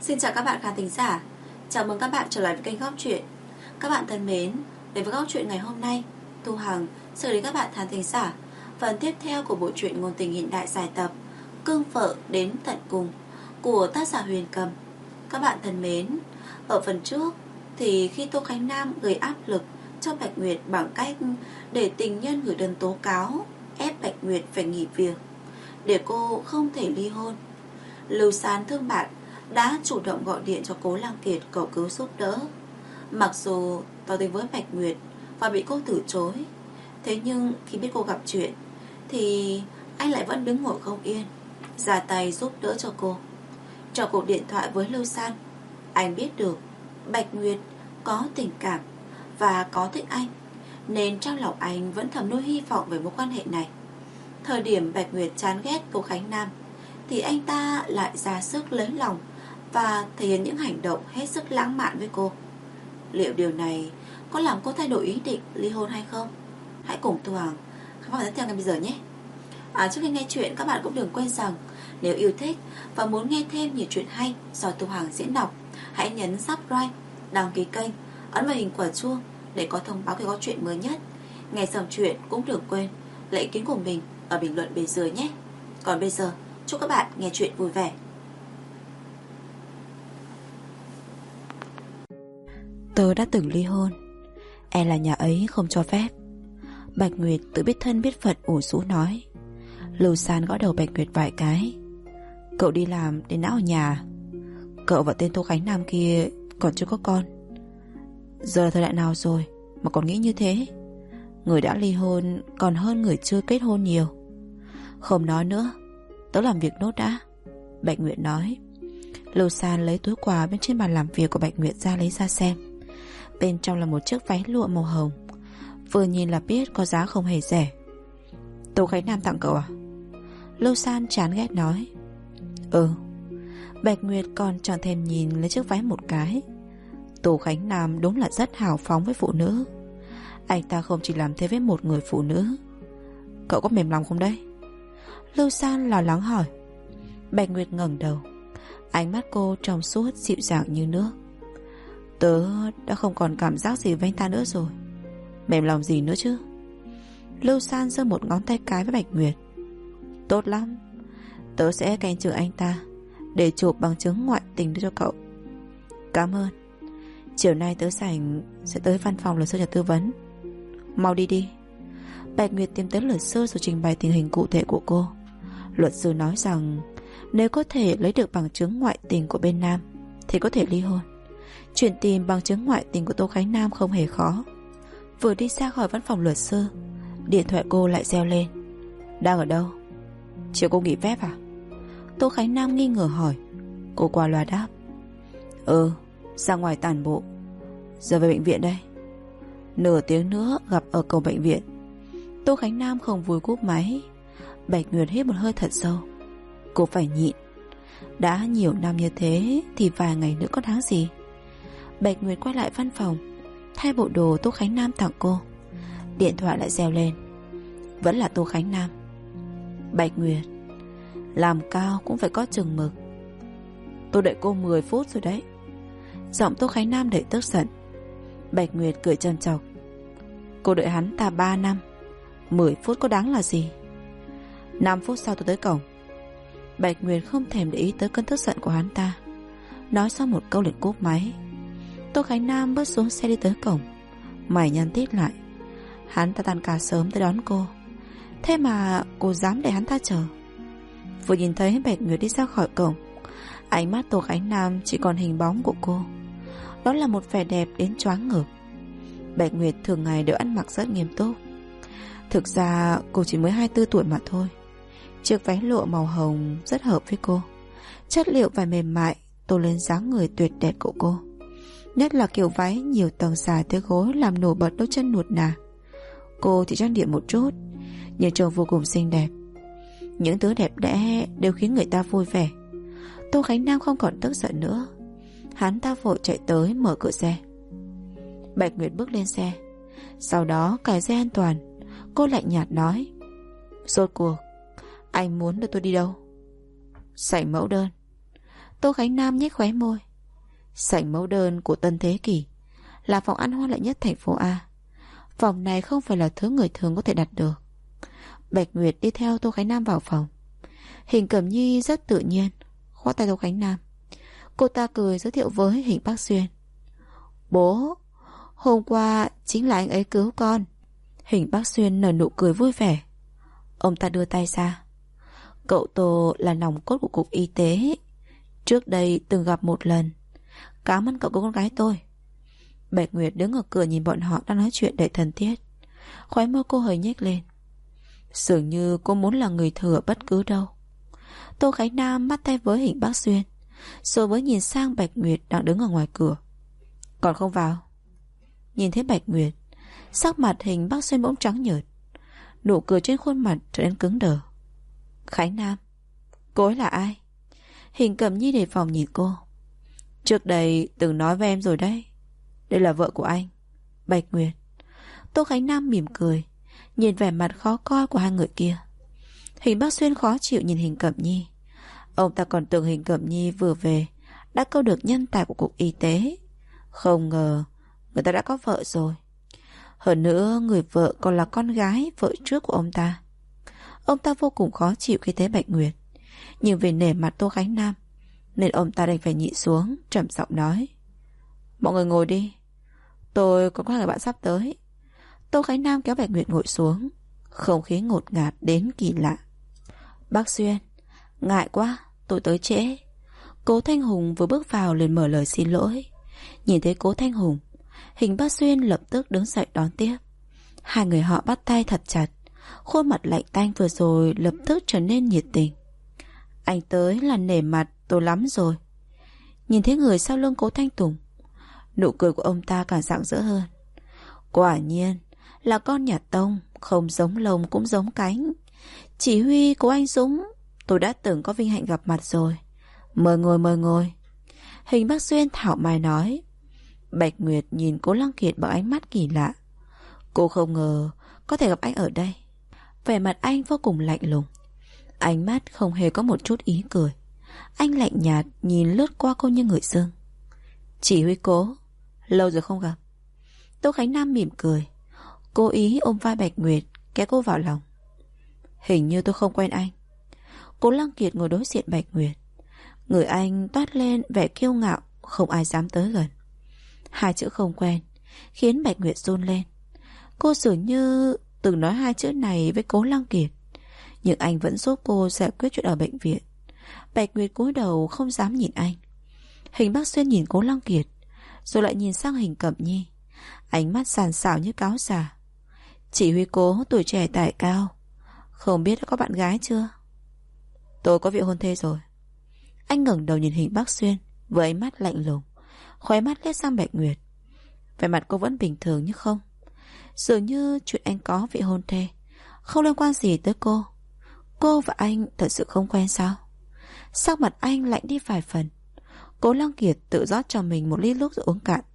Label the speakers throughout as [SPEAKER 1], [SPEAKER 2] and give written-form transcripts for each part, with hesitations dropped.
[SPEAKER 1] Xin chào các bạn khán thính giả. Chào mừng các bạn trở lại với kênh Góc Truyện. Các bạn thân mến, đến với Góc Truyện ngày hôm nay, Thu Hằng sẽ gửi đến các bạn khán thính giả phần tiếp theo của bộ truyện ngôn tình hiện đại dài tập Cương Vợ Đến Tận Cùng của tác giả Huyền Cầm. Các bạn thân mến, ở phần trước thì khi Tô Khánh Nam gây áp lực cho Bạch Nguyệt bằng cách để tình nhân gửi đơn tố cáo ép Bạch Nguyệt phải nghỉ việc để cô không thể ly hôn, Lưu Sán thương bạn đã chủ động gọi điện cho Cố Lăng Kiệt cầu cứu giúp đỡ. Mặc dù tỏ tình với Bạch Nguyệt và bị cô từ chối, thế nhưng khi biết cô gặp chuyện thì anh lại vẫn đứng ngồi không yên, ra tay giúp đỡ cho cô. Trong cuộc điện thoại với Lưu San, anh biết được Bạch Nguyệt có tình cảm và có thích anh, nên trong lòng anh vẫn thầm nuôi hy vọng về mối quan hệ này. Thời điểm Bạch Nguyệt chán ghét cô Khánh Nam thì anh ta lại ra sức lấy lòng và thể hiện những hành động hết sức lãng mạn với cô. Liệu điều này có làm cô thay đổi ý định ly hôn hay không? Hãy cùng Thu Hằng khám phá tiếp theo ngay bây giờ nhé. Trước khi nghe chuyện, các bạn cũng đừng quên rằng nếu yêu thích và muốn nghe thêm nhiều chuyện hay do Thu Hằng diễn đọc, hãy nhấn subscribe, đăng ký kênh, ấn vào hình quả chuông để có thông báo khi có chuyện mới nhất. Nghe xong chuyện cũng đừng quên lại ý kiến của mình ở bình luận bên dưới nhé. Còn bây giờ, chúc các bạn nghe chuyện vui vẻ.
[SPEAKER 2] Tớ đã từng ly hôn, e là nhà ấy không cho phép. Bạch Nguyệt tự biết thân biết phận ủ rũ nói. Lưu San gõ đầu Bạch Nguyệt vài cái. Cậu đi làm đến não ở nhà. Cậu và tên Tô Khánh Nam kia còn chưa có con. Giờ là thời đại nào rồi mà còn nghĩ như thế? Người đã ly hôn còn hơn người chưa kết hôn nhiều. Không nói nữa, tớ làm việc nốt đã, Bạch Nguyệt nói. Lưu San lấy túi quà bên trên bàn làm việc của Bạch Nguyệt ra lấy ra xem. Bên trong là một chiếc váy lụa màu hồng, vừa nhìn là biết có giá không hề rẻ. Tô Khánh Nam tặng cậu à? Lưu San chán ghét nói. Ừ. Bạch Nguyệt còn chẳng thèm nhìn lấy chiếc váy một cái. Tô Khánh Nam đúng là rất hào phóng với phụ nữ. Anh ta không chỉ làm thế với một người phụ nữ. Cậu có mềm lòng không đấy? Lưu San lo lắng hỏi. Bạch Nguyệt ngẩng đầu, ánh mắt cô trong suốt dịu dàng như nước. Tớ đã không còn cảm giác gì với anh ta nữa rồi. Mềm lòng gì nữa chứ? Lưu San giơ một ngón tay cái với Bạch Nguyệt. Tốt lắm, tớ sẽ canh chừng anh ta để chụp bằng chứng ngoại tình đưa cho cậu. Cảm ơn. Chiều nay tớ rảnh sẽ tới văn phòng luật sư để tư vấn. Mau đi đi. Bạch Nguyệt tìm tới luật sư rồi trình bày tình hình cụ thể của cô. Luật sư nói rằng nếu có thể lấy được bằng chứng ngoại tình của bên nam thì có thể ly hôn. Chuyện tìm bằng chứng ngoại tình của Tô Khánh Nam không hề khó. Vừa đi ra khỏi văn phòng luật sư, điện thoại cô lại reo lên. Đang ở đâu? Chiều cô nghỉ phép à? Tô Khánh Nam nghi ngờ hỏi. Cô qua loa đáp. Ừ, ra ngoài tản bộ. Giờ về bệnh viện đây. Nửa tiếng nữa gặp ở cổng bệnh viện. Tô Khánh Nam không vui cúp máy. Bạch Nguyệt hít một hơi thật sâu. Cô phải nhịn. Đã nhiều năm như thế thì vài ngày nữa có đáng gì. Bạch Nguyệt quay lại văn phòng, thay bộ đồ Tô Khánh Nam tặng cô. Điện thoại lại reo lên. Vẫn là Tô Khánh Nam. Bạch Nguyệt, làm cao cũng phải có chừng mực. Tôi đợi cô 10 phút rồi đấy. Giọng Tô Khánh Nam đầy tức giận. Bạch Nguyệt cười châm chọc. Cô đợi hắn ta 3 năm, 10 phút có đáng là gì? 5 phút sau tôi tới cổng. Bạch Nguyệt không thèm để ý tới cơn tức giận của hắn ta. Nói xong một câu liền cúp máy. Tô Khánh Nam bước xuống xe đi tới cổng, mày nhăn tít lại. Hắn ta tan ca sớm tới đón cô, thế mà cô dám để hắn ta chờ. Vừa nhìn thấy Bạch Nguyệt đi ra khỏi cổng, ánh mắt Tô Khánh Nam chỉ còn hình bóng của cô. Đó là một vẻ đẹp đến choáng ngợp. Bạch Nguyệt thường ngày đều ăn mặc rất nghiêm túc. Thực ra cô chỉ mới 24 tuổi mà thôi. Chiếc váy lụa màu hồng rất hợp với cô. Chất liệu vải mềm mại tô lên dáng người tuyệt đẹp của cô. Nhất là kiểu váy nhiều tầng dài tới gối làm nổi bật đôi chân nuột nà. Cô chỉ trang điểm một chút, nhưng trông vô cùng xinh đẹp. Những thứ đẹp đẽ đều khiến người ta vui vẻ. Tô Khánh Nam không còn tức giận nữa. Hắn ta vội chạy tới mở cửa xe. Bạch Nguyệt bước lên xe, sau đó cài dây an toàn. Cô lạnh nhạt nói. Rốt cuộc anh muốn đưa tôi đi đâu? Sảnh mẫu đơn. Tô Khánh Nam nhếch khóe môi. Sảnh mẫu đơn của Tân Thế Kỷ là phòng ăn hoa lệ nhất thành phố A. Phòng này không phải là thứ người thường có thể đặt được. Bạch Nguyệt đi theo Tô Khánh Nam vào phòng. Hình Cẩm Nhi rất tự nhiên khoác tay Tô Khánh Nam. Cô ta cười giới thiệu với Hình Bắc Xuyên. Bố, hôm qua chính là anh ấy cứu con. Hình Bắc Xuyên nở nụ cười vui vẻ. Ông ta đưa tay ra. Cậu Tô là nòng cốt của cục y tế. Trước đây từng gặp một lần. Cảm ơn cậu cứu con gái tôi. Bạch Nguyệt đứng ở cửa nhìn bọn họ đang nói chuyện đầy thân thiết. Khóe môi cô hơi nhếch lên. Dường như cô muốn là người thừa bất cứ đâu. Tô Khánh Nam bắt tay với Hình Bắc Xuyên, rồi mới nhìn sang Bạch Nguyệt đang đứng ở ngoài cửa. Còn không vào? Nhìn thấy Bạch Nguyệt, sắc mặt Hình Bắc Xuyên bỗng trắng nhợt, nụ cười trên khuôn mặt trở nên cứng đờ. Khánh Nam, cô ấy là ai? Hình Cẩm Nhi đề phòng nhìn cô. Trước đây từng nói với em rồi đấy, đây là vợ của anh, Bạch Nguyệt. Tô Khánh Nam mỉm cười, nhìn vẻ mặt khó coi của hai người kia. Hình Bắc Xuyên khó chịu nhìn Hình Cẩm Nhi. Ông ta còn tưởng Hình Cẩm Nhi vừa về đã câu được nhân tài của cục y tế. Không ngờ người ta đã có vợ rồi. Hơn nữa người vợ còn là con gái vợ trước của ông ta. Ông ta vô cùng khó chịu khi thấy Bạch Nguyệt. Nhưng vì nể mặt Tô Khánh Nam nên ông ta đành phải nhịn xuống, trầm giọng nói. Mọi người ngồi đi, tôi còn có người bạn sắp tới. Tô Khánh Nam kéo Bạch Nguyệt ngồi xuống. Không khí ngột ngạt đến kỳ lạ. Bác Xuyên, ngại quá, tôi tới trễ. Cố Thanh Hùng vừa bước vào liền mở lời xin lỗi. Nhìn thấy Cố Thanh Hùng, Hình Bắc Xuyên lập tức đứng dậy đón tiếp. Hai người họ bắt tay thật chặt. Khuôn mặt lạnh tanh vừa rồi lập tức trở nên nhiệt tình. Anh tới là nể mặt tôi lắm rồi. Nhìn thấy người sau lưng Cố Thanh Tùng, nụ cười của ông ta càng rạng rỡ hơn. Quả nhiên là con nhà Tông, không giống lông cũng giống cánh. Chỉ huy Cố Anh Dũng, tôi đã từng có vinh hạnh gặp mặt rồi. Mời ngồi, mời ngồi. Hình Bắc Xuyên thảo mai nói. Bạch Nguyệt nhìn Cố Lăng Kiệt bằng ánh mắt kỳ lạ. Cô không ngờ có thể gặp anh ở đây. Vẻ mặt anh vô cùng lạnh lùng, ánh mắt không hề có một chút ý cười. Anh lạnh nhạt nhìn lướt qua cô như người dưng. Chỉ huy Cố, lâu rồi không gặp. Tô Khánh Nam mỉm cười, cố ý ôm vai Bạch Nguyệt, kéo cô vào lòng. Hình như tôi không quen anh. Cố Lăng Kiệt ngồi đối diện Bạch Nguyệt. Người anh toát lên vẻ kiêu ngạo, không ai dám tới gần. Hai chữ không quen khiến Bạch Nguyệt run lên. Cô dường như từng nói hai chữ này với Cố Lăng Kiệt, nhưng anh vẫn giúp cô giải quyết chuyện ở bệnh viện. Bạch Nguyệt cúi đầu không dám nhìn anh. Hình Bắc Xuyên nhìn Cố Lăng Kiệt, rồi lại nhìn sang Hình Cẩm Nhi, ánh mắt sàn sảo như cáo già. Chỉ huy Cố tuổi trẻ tài cao, không biết đã có bạn gái chưa? Tôi có vị hôn thê rồi. Anh ngẩng đầu nhìn Hình Bắc Xuyên với ánh mắt lạnh lùng, khóe mắt liếc sang Bạch Nguyệt. Vẻ mặt cô vẫn bình thường như không. Dường như chuyện anh có vị hôn thê không liên quan gì tới cô. Cô và anh thật sự không quen sao? Sắc mặt anh lạnh đi vài phần. Cố Lăng Kiệt tự rót cho mình một ly nước rồi uống cạn.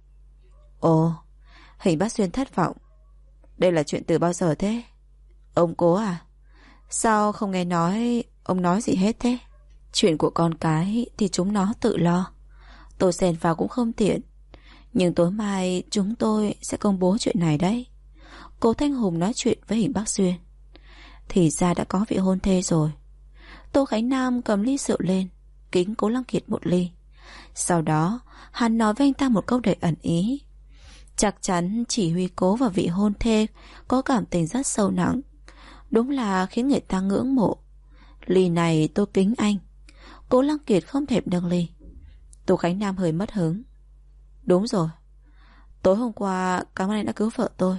[SPEAKER 2] Ồ, Hình Bắc Xuyên thất vọng. Đây là chuyện từ bao giờ thế? Ông Cố à? Sao không nghe nói ông nói gì hết thế? Chuyện của con cái thì chúng nó tự lo, tôi xen vào cũng không tiện. Nhưng tối mai chúng tôi sẽ công bố chuyện này đấy. Cố Thanh Hùng nói chuyện với Hình Bắc Xuyên. Thì ra đã có vị hôn thê rồi. Tô Khánh Nam cầm ly rượu lên, kính Cố Lăng Kiệt một ly. Sau đó hắn nói với anh ta một câu đầy ẩn ý. Chắc chắn chỉ huy Cố và vị hôn thê có cảm tình rất sâu nặng. Đúng là khiến người ta ngưỡng mộ. Ly này tôi kính anh. Cố Lăng Kiệt không thèm nâng ly. Tô Khánh Nam hơi mất hứng. Đúng rồi, tối hôm qua cảm ơn anh đã cứu vợ tôi.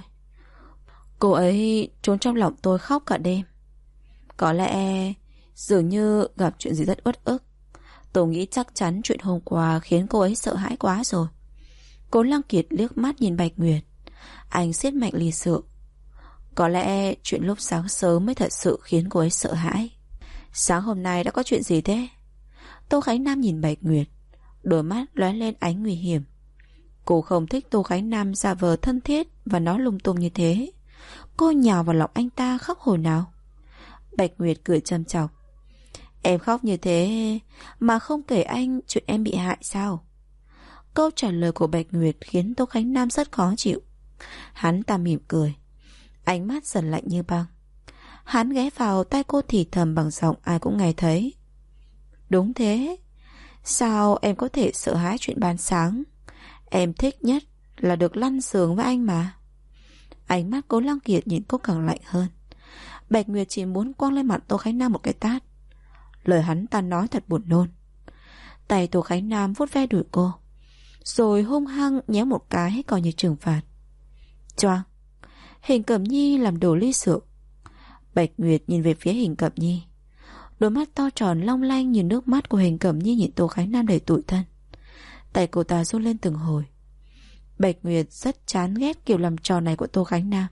[SPEAKER 2] Cô ấy trốn trong lòng tôi khóc cả đêm. Có lẽ dường như gặp chuyện gì rất uất ức. Tôi nghĩ chắc chắn chuyện hôm qua khiến cô ấy sợ hãi quá rồi. Cố Lăng Kiệt liếc mắt nhìn Bạch Nguyệt. Anh siết mạnh ly rượu. Có lẽ chuyện lúc sáng sớm mới thật sự khiến cô ấy sợ hãi. Sáng hôm nay đã có chuyện gì thế? Tô Khánh Nam nhìn Bạch Nguyệt, đôi mắt lóe lên ánh nguy hiểm. Cô không thích Tô Khánh Nam giả vờ thân thiết và nói lung tung như thế. Cô nhào vào lòng anh ta khóc hồi nào. Bạch Nguyệt cười châm chọc. Em khóc như thế mà không kể anh chuyện em bị hại sao? Câu trả lời của Bạch Nguyệt khiến Tô Khánh Nam rất khó chịu. Hắn ta mỉm cười, ánh mắt dần lạnh như băng. Hắn ghé vào tai cô thì thầm bằng giọng ai cũng nghe thấy. Đúng thế. Sao em có thể sợ hãi chuyện ban sáng? Em thích nhất là được lăn giường với anh mà. Ánh mắt Cố Lăng Kiệt nhìn cô càng lạnh hơn. Bạch Nguyệt chỉ muốn quăng lên mặt Tô Khánh Nam một cái tát. Lời hắn ta nói thật buồn nôn. Tay Tô Khánh Nam vuốt ve đùi cô, rồi hung hăng nhéo một cái coi như trừng phạt. Choang. Hình Cẩm Nhi làm đổ ly rượu. Bạch Nguyệt nhìn về phía Hình Cẩm Nhi. Đôi mắt to tròn long lanh như nước mắt của Hình Cẩm Nhi nhìn Tô Khánh Nam đầy tủi thân. Tay cô ta run lên từng hồi. Bạch Nguyệt rất chán ghét kiểu làm trò này của Tô Khánh Nam.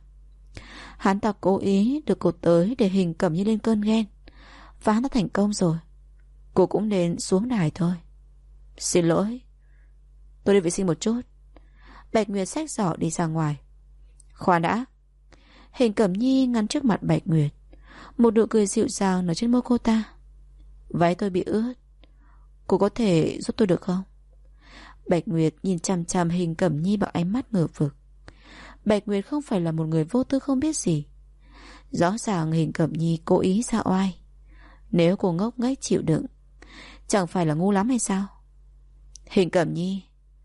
[SPEAKER 2] Hắn ta cố ý được cô tới để Hình Cẩm Nhi lên cơn ghen, và hắn ta thành công rồi. Cô cũng nên xuống đài thôi. Xin lỗi, tôi đi vệ sinh một chút. Bạch Nguyệt xách giỏ đi ra ngoài. Khoan đã. Hình Cẩm Nhi ngăn trước mặt Bạch Nguyệt. Một nụ cười dịu dàng nở trên môi cô ta. Váy tôi bị ướt, cô có thể giúp tôi được không? Bạch Nguyệt nhìn chằm chằm Hình Cẩm Nhi bằng ánh mắt ngờ vực. Bạch Nguyệt không phải là một người vô tư không biết gì. Rõ ràng Hình Cẩm Nhi cố ý ra oai. Nếu cô ngốc nghếch chịu đựng, chẳng phải là ngu lắm hay sao? Hình Cẩm Nhi,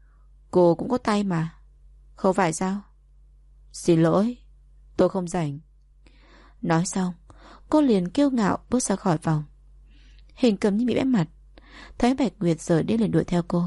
[SPEAKER 2] cô cũng có tay mà, không phải sao? Xin lỗi, tôi không rảnh. Nói xong, cô liền kiêu ngạo bước ra khỏi phòng. Hình Cẩm Nhi bị bẽ mặt, thấy Bạch Nguyệt rời đi liền đuổi theo cô.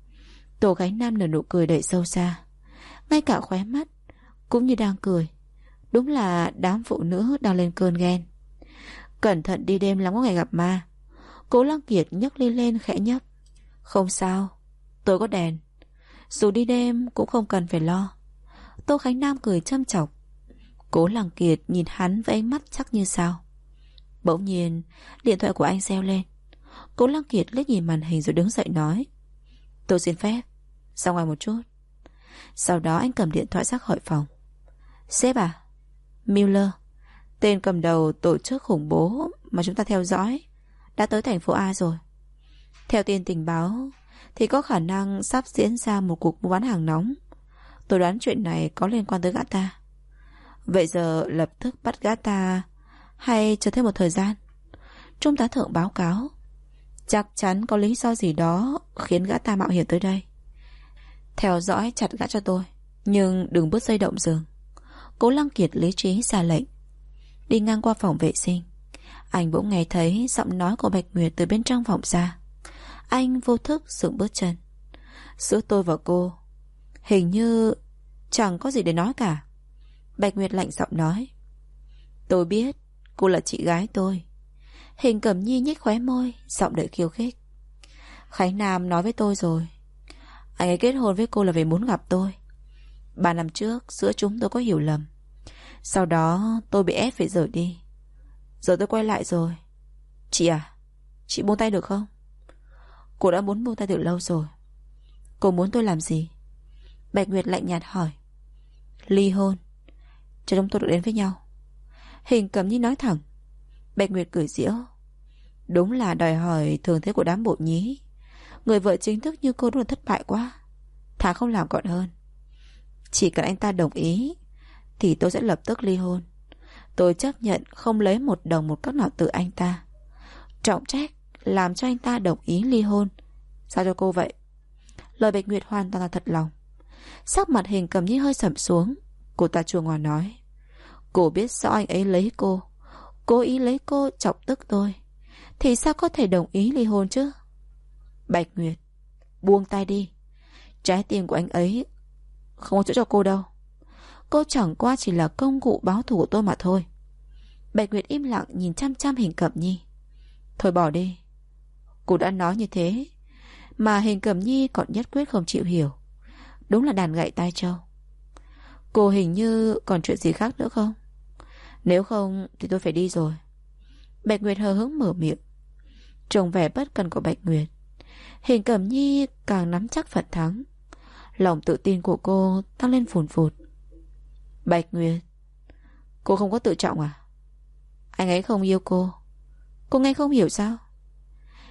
[SPEAKER 2] Tô Khánh Nam nở nụ cười đầy sâu xa, ngay cả khóe mắt cũng như đang cười. Đúng là đám phụ nữ đang lên cơn ghen. Cẩn thận đi đêm lắm có ngày gặp ma. Cố Lăng Kiệt nhấc ly lên khẽ nhấp. Không sao, tôi có đèn, dù đi đêm cũng không cần phải lo. Tô Khánh Nam cười châm chọc. Cố Lăng Kiệt nhìn hắn với ánh mắt chắc như sao. Bỗng nhiên điện thoại của anh reo lên. Cố Lăng Kiệt liếc nhìn màn hình rồi đứng dậy nói: Tôi xin phép ra ngoài một chút. Sau đó anh cầm điện thoại ra khỏi phòng. Sếp à, Miller, tên cầm đầu tổ chức khủng bố mà chúng ta theo dõi, đã tới thành phố A rồi. Theo tin tình báo thì có khả năng sắp diễn ra một cuộc mua bán hàng nóng. Tôi đoán chuyện này có liên quan tới gã ta. Vậy giờ lập tức bắt gã ta hay chờ thêm một thời gian? Trung tá thượng báo cáo: Chắc chắn có lý do gì đó khiến gã ta mạo hiểm tới đây. Theo dõi chặt gã cho tôi, nhưng đừng bứt dây động rừng. Cố Lăng Kiệt lý trí ra lệnh. Đi ngang qua phòng vệ sinh, anh bỗng nghe thấy giọng nói của Bạch Nguyệt từ bên trong phòng ra. Anh vô thức dừng bước chân. Giữa tôi và cô hình như chẳng có gì để nói cả. Bạch Nguyệt lạnh giọng nói: Tôi biết cô là chị gái tôi. Hình Cẩm Nhi nhếch khóe môi, giọng đầy khiêu khích. Khánh Nam nói với tôi rồi, anh ấy kết hôn với cô là vì muốn gặp tôi. 3 năm trước giữa chúng tôi có hiểu lầm. Sau đó tôi bị ép phải rời đi. Giờ tôi quay lại rồi. Chị à, chị buông tay được không? Cô đã muốn buông tay từ lâu rồi. Cô muốn tôi làm gì? Bạch Nguyệt lạnh nhạt hỏi. Ly hôn, cho chúng tôi được đến với nhau. Hình Cẩm Nhi nói thẳng. Bạch Nguyệt cười giễu. Đúng là đòi hỏi thường thế của đám bộ nhí. Người vợ chính thức như cô đúng là thất bại quá. Thà không làm còn hơn. Chỉ cần anh ta đồng ý thì tôi sẽ lập tức ly hôn. Tôi chấp nhận không lấy một đồng một cắc nào từ anh ta. Trọng trách làm cho anh ta đồng ý ly hôn, sao cho cô vậy? Lời Bạch Nguyệt hoàn toàn là thật lòng. Sắc mặt Hình Cẩm Nhi hơi sầm xuống. Cô ta chua ngoa nói: Cô biết rõ anh ấy lấy cô, cố ý lấy cô chọc tức tôi, thì sao có thể đồng ý ly hôn chứ? Bạch Nguyệt, buông tay đi. Trái tim của anh ấy không có chỗ cho cô đâu. Cô chẳng qua chỉ là công cụ báo thù của tôi mà thôi. Bạch Nguyệt im lặng nhìn chăm chăm Hình Cẩm Nhi. Thôi bỏ đi. Cô đã nói như thế mà Hình Cẩm Nhi còn nhất quyết không chịu hiểu. Đúng là đàn gậy tai trâu. Cô hình như còn chuyện gì khác nữa không? Nếu không thì tôi phải đi rồi. Bạch Nguyệt hờ hững mở miệng. Trông vẻ bất cần của Bạch Nguyệt, Hình Cẩm Nhi càng nắm chắc phần thắng. Lòng tự tin của cô tăng lên phùn phụt. Bạch Nguyệt, cô không có tự trọng à? Anh ấy không yêu cô, cô nghe không hiểu sao?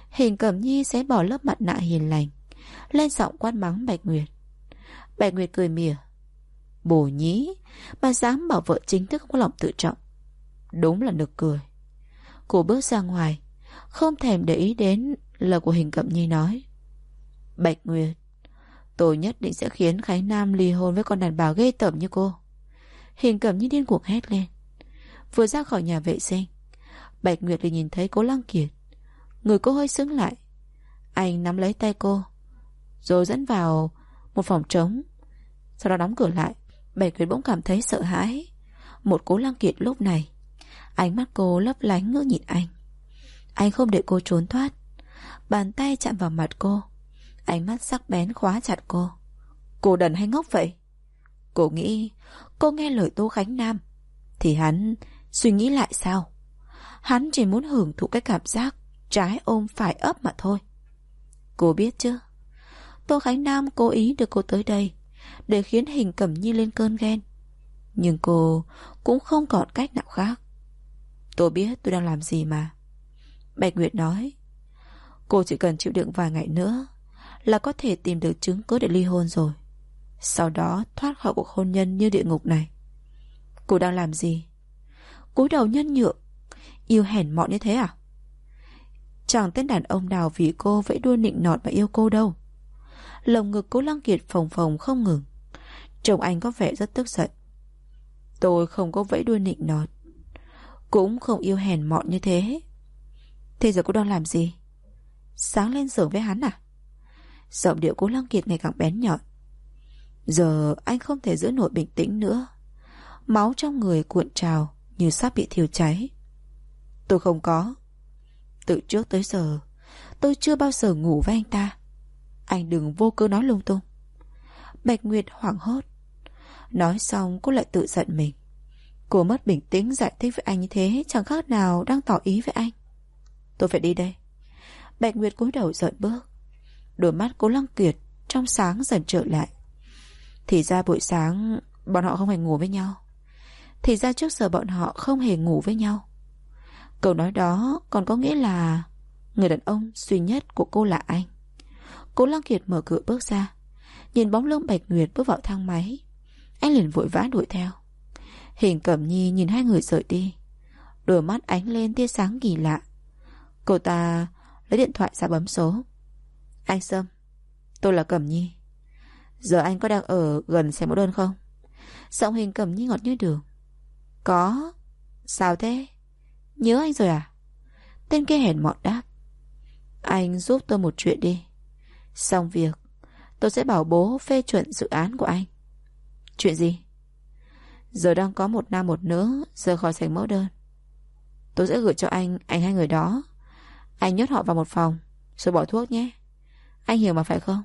[SPEAKER 2] Hình Cẩm Nhi xé bỏ lớp mặt nạ hiền lành, lên giọng quát mắng Bạch Nguyệt. Bạch Nguyệt cười mỉa. Bồ nhí mà dám bảo vợ chính thức không có lòng tự trọng, đúng là nực cười. Cô bước ra ngoài, không thèm để ý đến lời của Hình Cẩm Nhi nói. Bạch Nguyệt, tôi nhất định sẽ khiến Khánh Nam ly hôn với con đàn bà ghê tởm như cô. Hình Cẩm Nhi điên cuồng hét lên. Vừa ra khỏi nhà vệ sinh, Bạch Nguyệt liền nhìn thấy Cố Lăng Kiệt. Người cô hơi sững lại. Anh nắm lấy tay cô, rồi dẫn vào một phòng trống, sau đó đóng cửa lại. Bạch Nguyệt bỗng cảm thấy sợ hãi. Một Cố Lăng Kiệt lúc này, ánh mắt cô lấp lánh ngước nhìn anh. Anh không để cô trốn thoát, bàn tay chạm vào mặt cô, ánh mắt sắc bén khóa chặt cô. Cô đần hay ngốc vậy? Cô nghĩ cô nghe lời Tô Khánh Nam thì hắn suy nghĩ lại sao? Hắn chỉ muốn hưởng thụ cái cảm giác trái ôm phải ấp mà thôi. Cô biết chứ, Tô Khánh Nam cố ý đưa cô tới đây để khiến Hình Cẩm Nhi lên cơn ghen. Nhưng cô cũng không còn cách nào khác. Tôi biết tôi đang làm gì mà. Bạch Nguyệt nói. Cô chỉ cần chịu đựng vài ngày nữa là có thể tìm được chứng cứ để ly hôn rồi, sau đó thoát khỏi cuộc hôn nhân như địa ngục này. Cô đang làm gì? Cúi đầu nhân nhượng, yêu hèn mọn như thế à? Chẳng tên đàn ông nào vì cô vẫy đuôi nịnh nọt mà yêu cô đâu. Lồng ngực Cố Lăng Kiệt phồng phồng không ngừng. Chồng anh có vẻ rất tức giận. Tôi không có vẫy đuôi nịnh nọt, cũng không yêu hèn mọn như thế. Thế giờ cô đang làm gì? Sáng lên giường với hắn à? Giọng điệu Cố Lăng Kiệt ngày càng bén nhọn. Giờ anh không thể giữ nổi bình tĩnh nữa. Máu trong người cuộn trào như sắp bị thiêu cháy. Tôi không có. Từ trước tới giờ tôi chưa bao giờ ngủ với anh ta. Anh đừng vô cớ nói lung tung. Bạch Nguyệt hoảng hốt. Nói xong cô lại tự giận mình. Cô mất bình tĩnh giải thích với anh như thế chẳng khác nào đang tỏ ý với anh. Tôi phải đi đây. Bạch Nguyệt cúi đầu dợn bước. Đôi mắt Cố Lăng Kiệt trong sáng dần trở lại. Thì ra buổi sáng bọn họ không hề ngủ với nhau. Thì ra trước giờ bọn họ không hề ngủ với nhau. Câu nói đó còn có nghĩa là người đàn ông duy nhất của cô là anh. Cố Lăng Kiệt mở cửa bước ra, nhìn bóng lưng Bạch Nguyệt bước vào thang máy. Anh liền vội vã đuổi theo. Hình Cẩm Nhi nhìn hai người rời đi, đôi mắt ánh lên tia sáng kỳ lạ. Cô ta lấy điện thoại ra bấm số. Anh Sâm, tôi là Cẩm Nhi. Giờ anh có đang ở gần xe mẫu đơn không? Giọng Hình Cẩm Nhi ngọt như đường. Có. Sao thế? Nhớ anh rồi à? Tên kia hèn mọn đáp. Anh giúp tôi một chuyện đi. Xong việc tôi sẽ bảo bố phê chuẩn dự án của anh. Chuyện gì? Giờ đang có một nam một nữ rời khỏi sảnh mẫu đơn. Tôi sẽ gửi cho anh hai người đó. Anh nhốt họ vào một phòng rồi bỏ thuốc nhé. Anh hiểu mà phải không?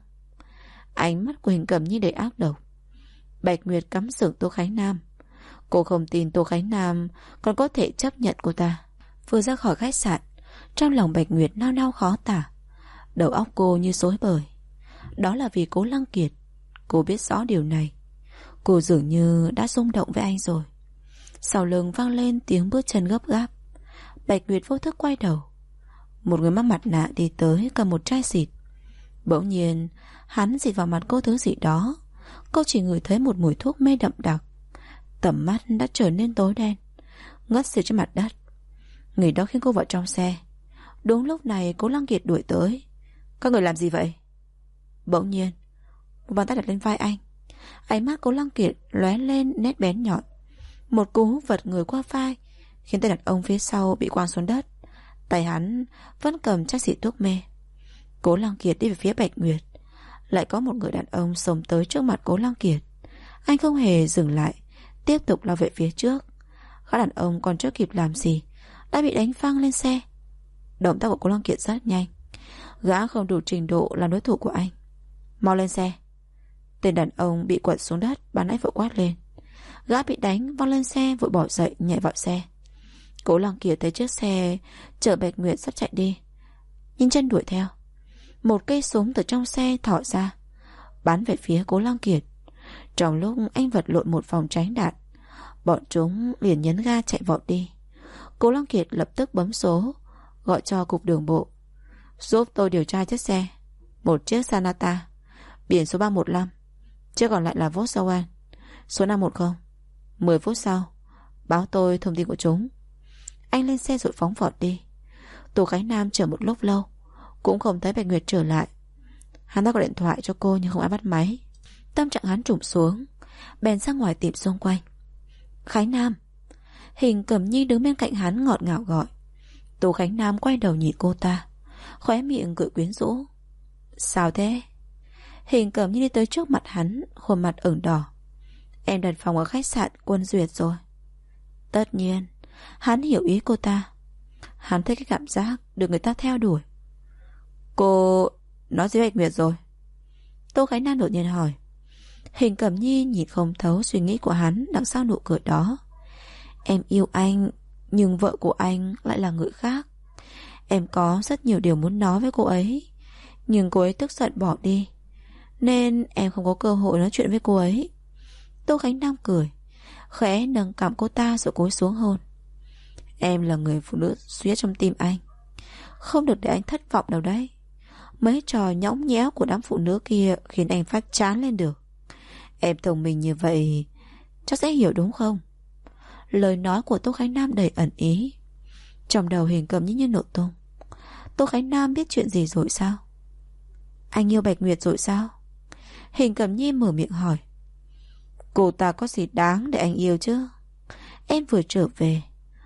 [SPEAKER 2] Ánh mắt của Hình Cẩm Nhi đầy ác độc. Bạch Nguyệt cắm sừng Tô Khánh Nam. Cô không tin Tô Khánh Nam còn có thể chấp nhận cô ta. Vừa ra khỏi khách sạn, trong lòng Bạch Nguyệt nao nao khó tả. Đầu óc cô như rối bời. Đó là vì Cố Lăng Kiệt. Cô biết rõ điều này. Cô dường như đã rung động với anh rồi. Sau lưng vang lên tiếng bước chân gấp gáp. Bạch Nguyệt vô thức quay đầu. Một người mang mặt nạ đi tới cầm một chai xịt. Bỗng nhiên hắn xịt vào mặt cô thứ gì đó. Cô chỉ ngửi thấy một mùi thuốc mê đậm đặc. Tầm mắt đã trở nên tối đen, ngất xỉu trên mặt đất. Người đó khiến cô vào trong xe. Đúng lúc này Cố Lăng Kiệt đuổi tới. Các người làm gì vậy? Bỗng nhiên một bàn tay đặt lên vai anh. Ánh mắt Cố Lăng Kiệt lóe lên nét bén nhọn. Một cú vật người qua vai khiến tay đàn ông phía sau bị quăng xuống đất. Tay hắn vẫn cầm chai xịt thuốc mê. Cố Lăng Kiệt đi về phía Bạch Nguyệt. Lại có một người đàn ông xông tới trước mặt Cố Lăng Kiệt. Anh không hề dừng lại, tiếp tục lao về phía trước. Gã đàn ông còn chưa kịp làm gì đã bị đánh phăng lên xe. Động tác của Cố Lăng Kiệt rất nhanh. Gã không đủ trình độ làm đối thủ của anh. Mau lên xe. Tên đàn ông bị quật xuống đất ban nãy vội quát lên. Gã bị đánh văng lên xe vội bỏ dậy nhảy vào xe. Cố Lăng Kiệt thấy chiếc xe chở Bạch Nguyệt sắp chạy đi, nhanh chân đuổi theo. Một cây súng từ trong xe thỏ ra bắn về phía Cố Lăng Kiệt. Trong lúc anh vật lộn một vòng tránh đạn, bọn chúng liền nhấn ga chạy vọt đi. Cố Lăng Kiệt lập tức bấm số gọi cho cục đường bộ. Giúp tôi điều tra chiếc xe. Một chiếc Sonata, biển số 315, chiếc còn lại là Volkswagen, số 510. 10 phút sau, báo tôi thông tin của chúng. Anh lên xe rồi phóng vọt đi. Tô Khánh Nam chờ một lúc lâu, cũng không thấy Bạch Nguyệt trở lại. Hắn ta gọi điện thoại cho cô nhưng không ai bắt máy. Tâm trạng hắn trùng xuống, bèn ra ngoài tìm xung quanh. Khánh Nam. Hình Cẩm Nhi đứng bên cạnh hắn ngọt ngào gọi. Tô Khánh Nam quay đầu nhìn cô ta, khóe miệng cười quyến rũ. Sao thế? Hình Cẩm Nhi đi tới trước mặt hắn, khuôn mặt ửng đỏ. Em đặt phòng ở khách sạn Quân Duyệt rồi. Tất nhiên, hắn hiểu ý cô ta. Hắn thấy cái cảm giác được người ta theo đuổi. Cô nói gì Bạch Nguyệt rồi? Tô Khánh Nam đột nhiên hỏi. Hình Cẩm Nhi nhìn không thấu suy nghĩ của hắn đằng sau nụ cười đó. Em yêu anh, nhưng vợ của anh lại là người khác. Em có rất nhiều điều muốn nói với cô ấy, nhưng cô ấy tức giận bỏ đi, nên em không có cơ hội nói chuyện với cô ấy. Tô Khánh Nam cười, khẽ nâng cằm cô ta rồi cúi xuống hôn. Em là người phụ nữ duy nhất trong tim anh, không được để anh thất vọng đâu đấy. Mấy trò nhõng nhẽo của đám phụ nữ kia khiến anh phát chán lên được. Em thông minh như vậy chắc sẽ hiểu đúng không? Lời nói của Tô Khánh Nam đầy ẩn ý. Trong đầu Hình Cẩm Nhi như nổ tung. Tô Khánh Nam biết chuyện gì rồi sao? Anh yêu Bạch Nguyệt rồi sao? Hình Cẩm Nhi mở miệng hỏi. Cô ta có gì đáng để anh yêu chứ? Em vừa trở về,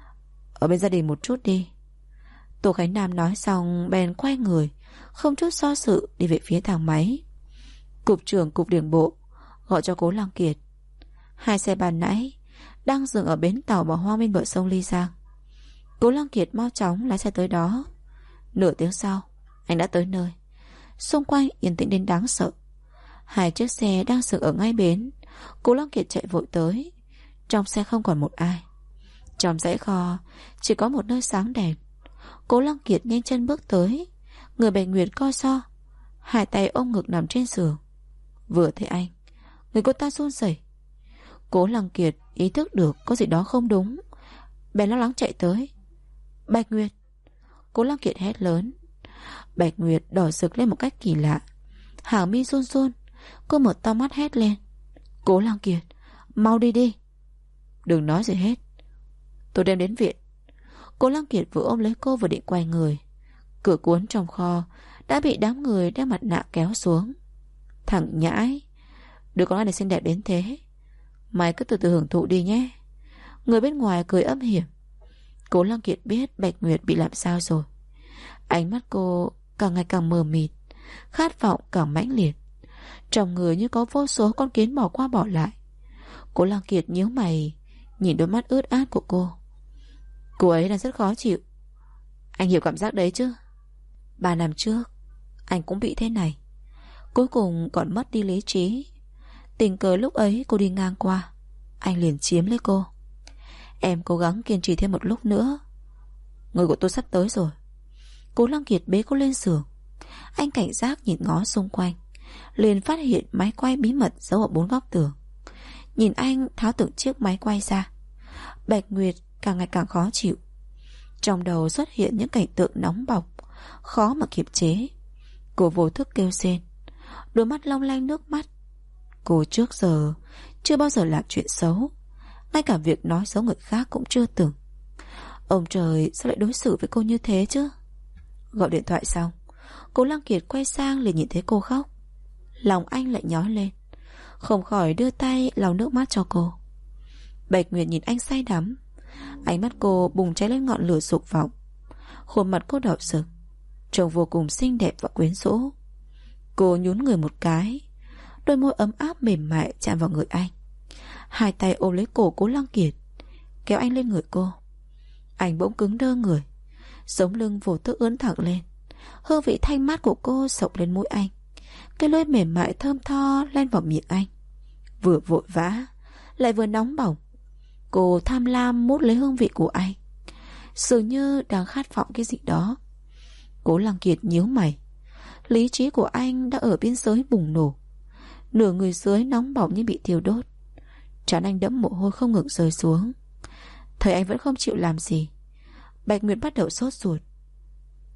[SPEAKER 2] ở bên gia đình một chút đi. Tô Khánh Nam nói xong bèn quay người, không chút do dự đi về phía thang máy. Cục trưởng cục đường bộ gọi cho Cố Lăng Kiệt. Hai xe ban nãy đang dừng ở bến tàu bỏ hoang bên bờ sông Ly Giang. Cố Lăng Kiệt mau chóng lái xe tới đó. Nửa tiếng sau, anh đã tới nơi. Xung quanh yên tĩnh đến đáng sợ. Hai chiếc xe đang dừng ở ngay bến. Cố Lăng Kiệt chạy vội tới. Trong xe không còn một ai. Trong dãy kho chỉ có một nơi sáng đèn. Cố Lăng Kiệt nhanh chân bước tới. Người Bạch Nguyệt co so, hai tay ôm ngực nằm trên giường. Vừa thấy anh, người cô ta run rẩy. Cố Lăng Kiệt ý thức được có gì đó không đúng, bèn lo lắng chạy tới. Bạch Nguyệt! Cố Lăng Kiệt hét lớn. Bạch Nguyệt đỏ rực lên một cách kỳ lạ, hàng mi run run. Cô mở to mắt hét lên. Cố Lăng Kiệt, mau đi đi. Đừng nói gì hết, tôi đem đến viện. Cố Lăng Kiệt vừa ôm lấy cô vừa định quay người. Cửa cuốn trong kho đã bị đám người đeo mặt nạ kéo xuống. Thằng nhãi, đứa con này xinh đẹp đến thế, mày cứ từ từ hưởng thụ đi nhé. Người bên ngoài cười âm hiểm. Cố Lăng Kiệt biết Bạch Nguyệt bị làm sao rồi. Ánh mắt cô càng ngày càng mờ mịt, khát vọng càng mãnh liệt. Trong người như có vô số con kiến bỏ qua bỏ lại. Cố Lăng Kiệt nhíu mày, nhìn đôi mắt ướt át của cô. Cô ấy đang rất khó chịu. Anh hiểu cảm giác đấy chứ? 3 năm trước anh cũng bị thế này, cuối cùng còn mất đi lý trí. Tình cờ lúc ấy cô đi ngang qua, anh liền chiếm lấy cô. Em cố gắng kiên trì thêm một lúc nữa. Người của tôi sắp tới rồi. Cố Lăng Kiệt bế cô lên giường. Anh cảnh giác nhìn ngó xung quanh, liền phát hiện máy quay bí mật giấu ở 4 góc tường. Nhìn anh tháo từng chiếc máy quay ra, Bạch Nguyệt càng ngày càng khó chịu. Trong đầu xuất hiện những cảnh tượng nóng bỏng, khó mà kiềm chế. Cô vô thức kêu rên, đôi mắt long lanh nước mắt. Cô trước giờ chưa bao giờ làm chuyện xấu, ngay cả việc nói xấu người khác cũng chưa từng. Ông trời sao lại đối xử với cô như thế chứ? Gọi điện thoại xong, Cố Lăng Kiệt quay sang liền nhìn thấy cô khóc. Lòng anh lại nhói lên, không khỏi đưa tay lau nước mắt cho cô. Bạch Nguyệt nhìn anh say đắm, ánh mắt cô bùng cháy lên ngọn lửa dục vọng. Khuôn mặt cô đỏ rực, trông vô cùng xinh đẹp và quyến rũ. Cô nhún người một cái, đôi môi ấm áp mềm mại chạm vào người anh. Hai tay ôm lấy cổ Cố Lăng Kiệt, kéo anh lên người cô. Anh bỗng cứng đơ người, sống lưng vô thức ưỡn thẳng lên. Hương vị thanh mát của cô sộc lên mũi anh, cái lưỡi mềm mại thơm tho len vào miệng anh. Vừa vội vã lại vừa nóng bỏng, cô tham lam mút lấy hương vị của anh, dường như đang khát vọng cái gì đó. Cố Lăng Kiệt nhíu mày. Lý trí của anh đã ở biên giới bùng nổ. Nửa người dưới nóng bỏng như bị thiêu đốt. Trán anh đẫm mồ hôi không ngừng rơi xuống. Thấy anh vẫn không chịu làm gì, Bạch Nguyệt bắt đầu sốt ruột.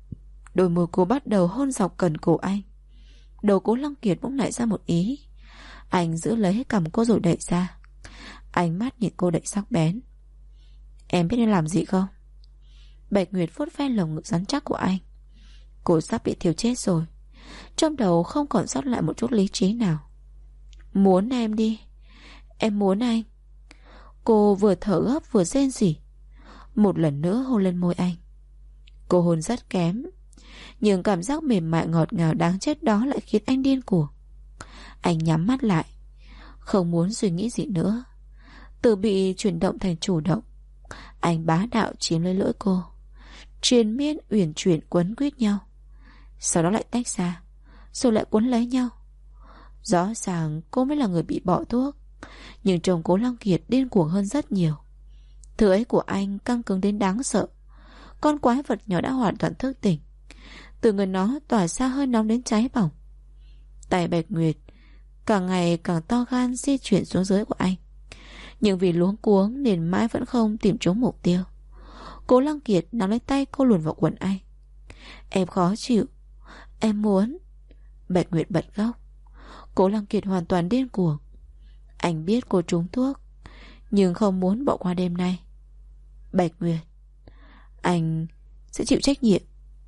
[SPEAKER 2] Đôi môi cô bắt đầu hôn dọc cần cổ anh. Đầu Cố Lăng Kiệt bỗng nảy ra một ý. Anh giữ lấy cằm cô rồi đẩy ra. Ánh mắt nhìn cô đầy sắc bén. Em biết nên làm gì không? Bạch Nguyệt vuốt ve lồng ngực rắn chắc của anh. Cô sắp bị thiêu chết rồi. Trong đầu không còn sót lại một chút lý trí nào. Muốn em đi. Em muốn anh. Cô vừa thở gấp vừa rên rỉ. Một lần nữa hôn lên môi anh. Cô hôn rất kém, nhưng cảm giác mềm mại ngọt ngào đáng chết đó lại khiến anh điên cuồng. Anh nhắm mắt lại, không muốn suy nghĩ gì nữa. Từ bị chuyển động thành chủ động, anh bá đạo chiếm lấy lưỡi cô, triền miên uyển chuyển quấn quýt nhau. Sau đó lại tách ra, rồi lại quấn lấy nhau. Rõ ràng cô mới là người bị bỏ thuốc, nhưng chồng Cố Lăng Kiệt điên cuồng hơn rất nhiều. Thứ ấy của anh căng cứng đến đáng sợ. Con quái vật nhỏ đã hoàn toàn thức tỉnh. Từ người nó tỏa ra hơi nóng đến cháy bỏng. Tay Bạch Nguyệt càng ngày càng to gan di chuyển xuống dưới của anh, nhưng vì luống cuống nên mãi vẫn không tìm trúng mục tiêu. Cố Lăng Kiệt nắm lấy tay cô luồn vào quần anh. Em khó chịu. Em muốn. Bạch Nguyệt bật khóc. Cố Lăng Kiệt hoàn toàn điên cuồng. Anh biết cô trúng thuốc, nhưng không muốn bỏ qua đêm nay. Bạch Nguyệt, anh sẽ chịu trách nhiệm.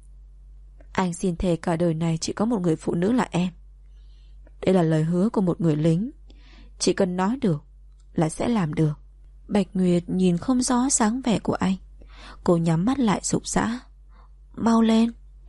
[SPEAKER 2] Anh xin thề cả đời này chỉ có một người phụ nữ là em. Đây là lời hứa của một người lính. Chỉ cần nói được là sẽ làm được. Bạch Nguyệt nhìn không rõ sáng vẻ của anh. Cô nhắm mắt lại rục rã. Mau lên.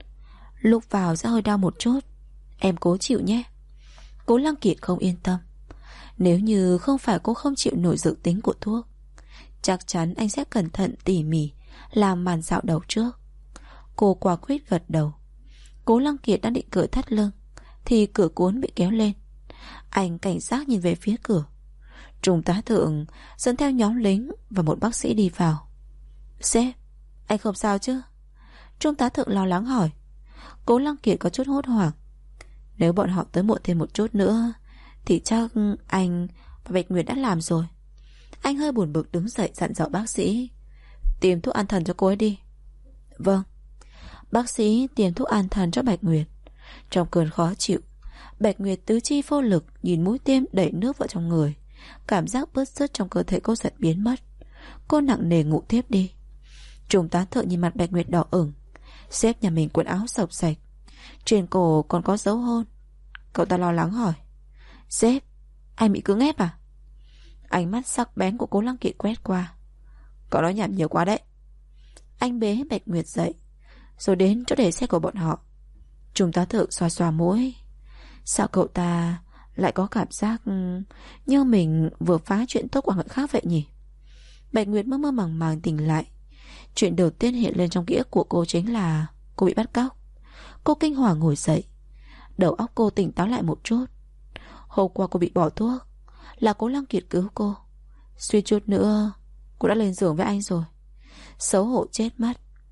[SPEAKER 2] Lúc vào sẽ hơi đau một chút. Em cố chịu nhé. Cố Lăng Kiệt không yên tâm. Nếu như không phải cô không chịu nổi dự tính của thuốc, chắc chắn anh sẽ cẩn thận tỉ mỉ làm màn dạo đầu trước. Cô quả quyết gật đầu. Cố Lăng Kiệt đang định cởi thắt lưng thì cửa cuốn bị kéo lên. Anh cảnh giác nhìn về phía cửa. Trung tá thượng dẫn theo nhóm lính và một bác sĩ đi vào. Sếp, anh không sao chứ? Trung tá thượng lo lắng hỏi. Cố Lăng Kiệt có chút hốt hoảng. Nếu bọn họ tới muộn thêm một chút nữa thì chắc anh và Bạch Nguyệt đã làm rồi. Anh hơi buồn bực đứng dậy dặn dò bác sĩ. Tìm thuốc an thần cho cô ấy đi. Vâng. Bác sĩ tìm thuốc an thần cho Bạch Nguyệt. Trong cơn khó chịu, Bạch Nguyệt tứ chi vô lực nhìn mũi tiêm đẩy nước vào trong người. Cảm giác bứt rứt trong cơ thể cô dần biến mất. Cô nặng nề ngủ tiếp đi. Trung tá thợ nhìn mặt Bạch Nguyệt đỏ ửng. Sếp nhà mình quần áo sộc sạch, trên cổ còn có dấu hôn. Cậu ta lo lắng hỏi. Sếp, anh bị cưỡng ép à? Ánh mắt sắc bén của Cố Lăng Kiệt quét qua. Cậu nói nhảm nhiều quá đấy. Anh bế Bạch Nguyệt dậy, rồi đến chỗ để xe của bọn họ. Trung tá thượng xoa xoa mũi. Sao cậu ta lại có cảm giác như mình vừa phá chuyện tốt của người khác vậy nhỉ? Bạch Nguyệt mơ mơ màng màng tỉnh lại. Chuyện đầu tiên hiện lên trong ký ức của cô chính là cô bị bắt cóc. Cô kinh hoàng ngồi dậy. Đầu óc cô tỉnh táo lại một chút. Hôm qua cô bị bỏ thuốc, là Cố Lăng Kiệt cứu cô. Suy chút nữa cô đã lên giường với anh rồi. Xấu hổ chết mất.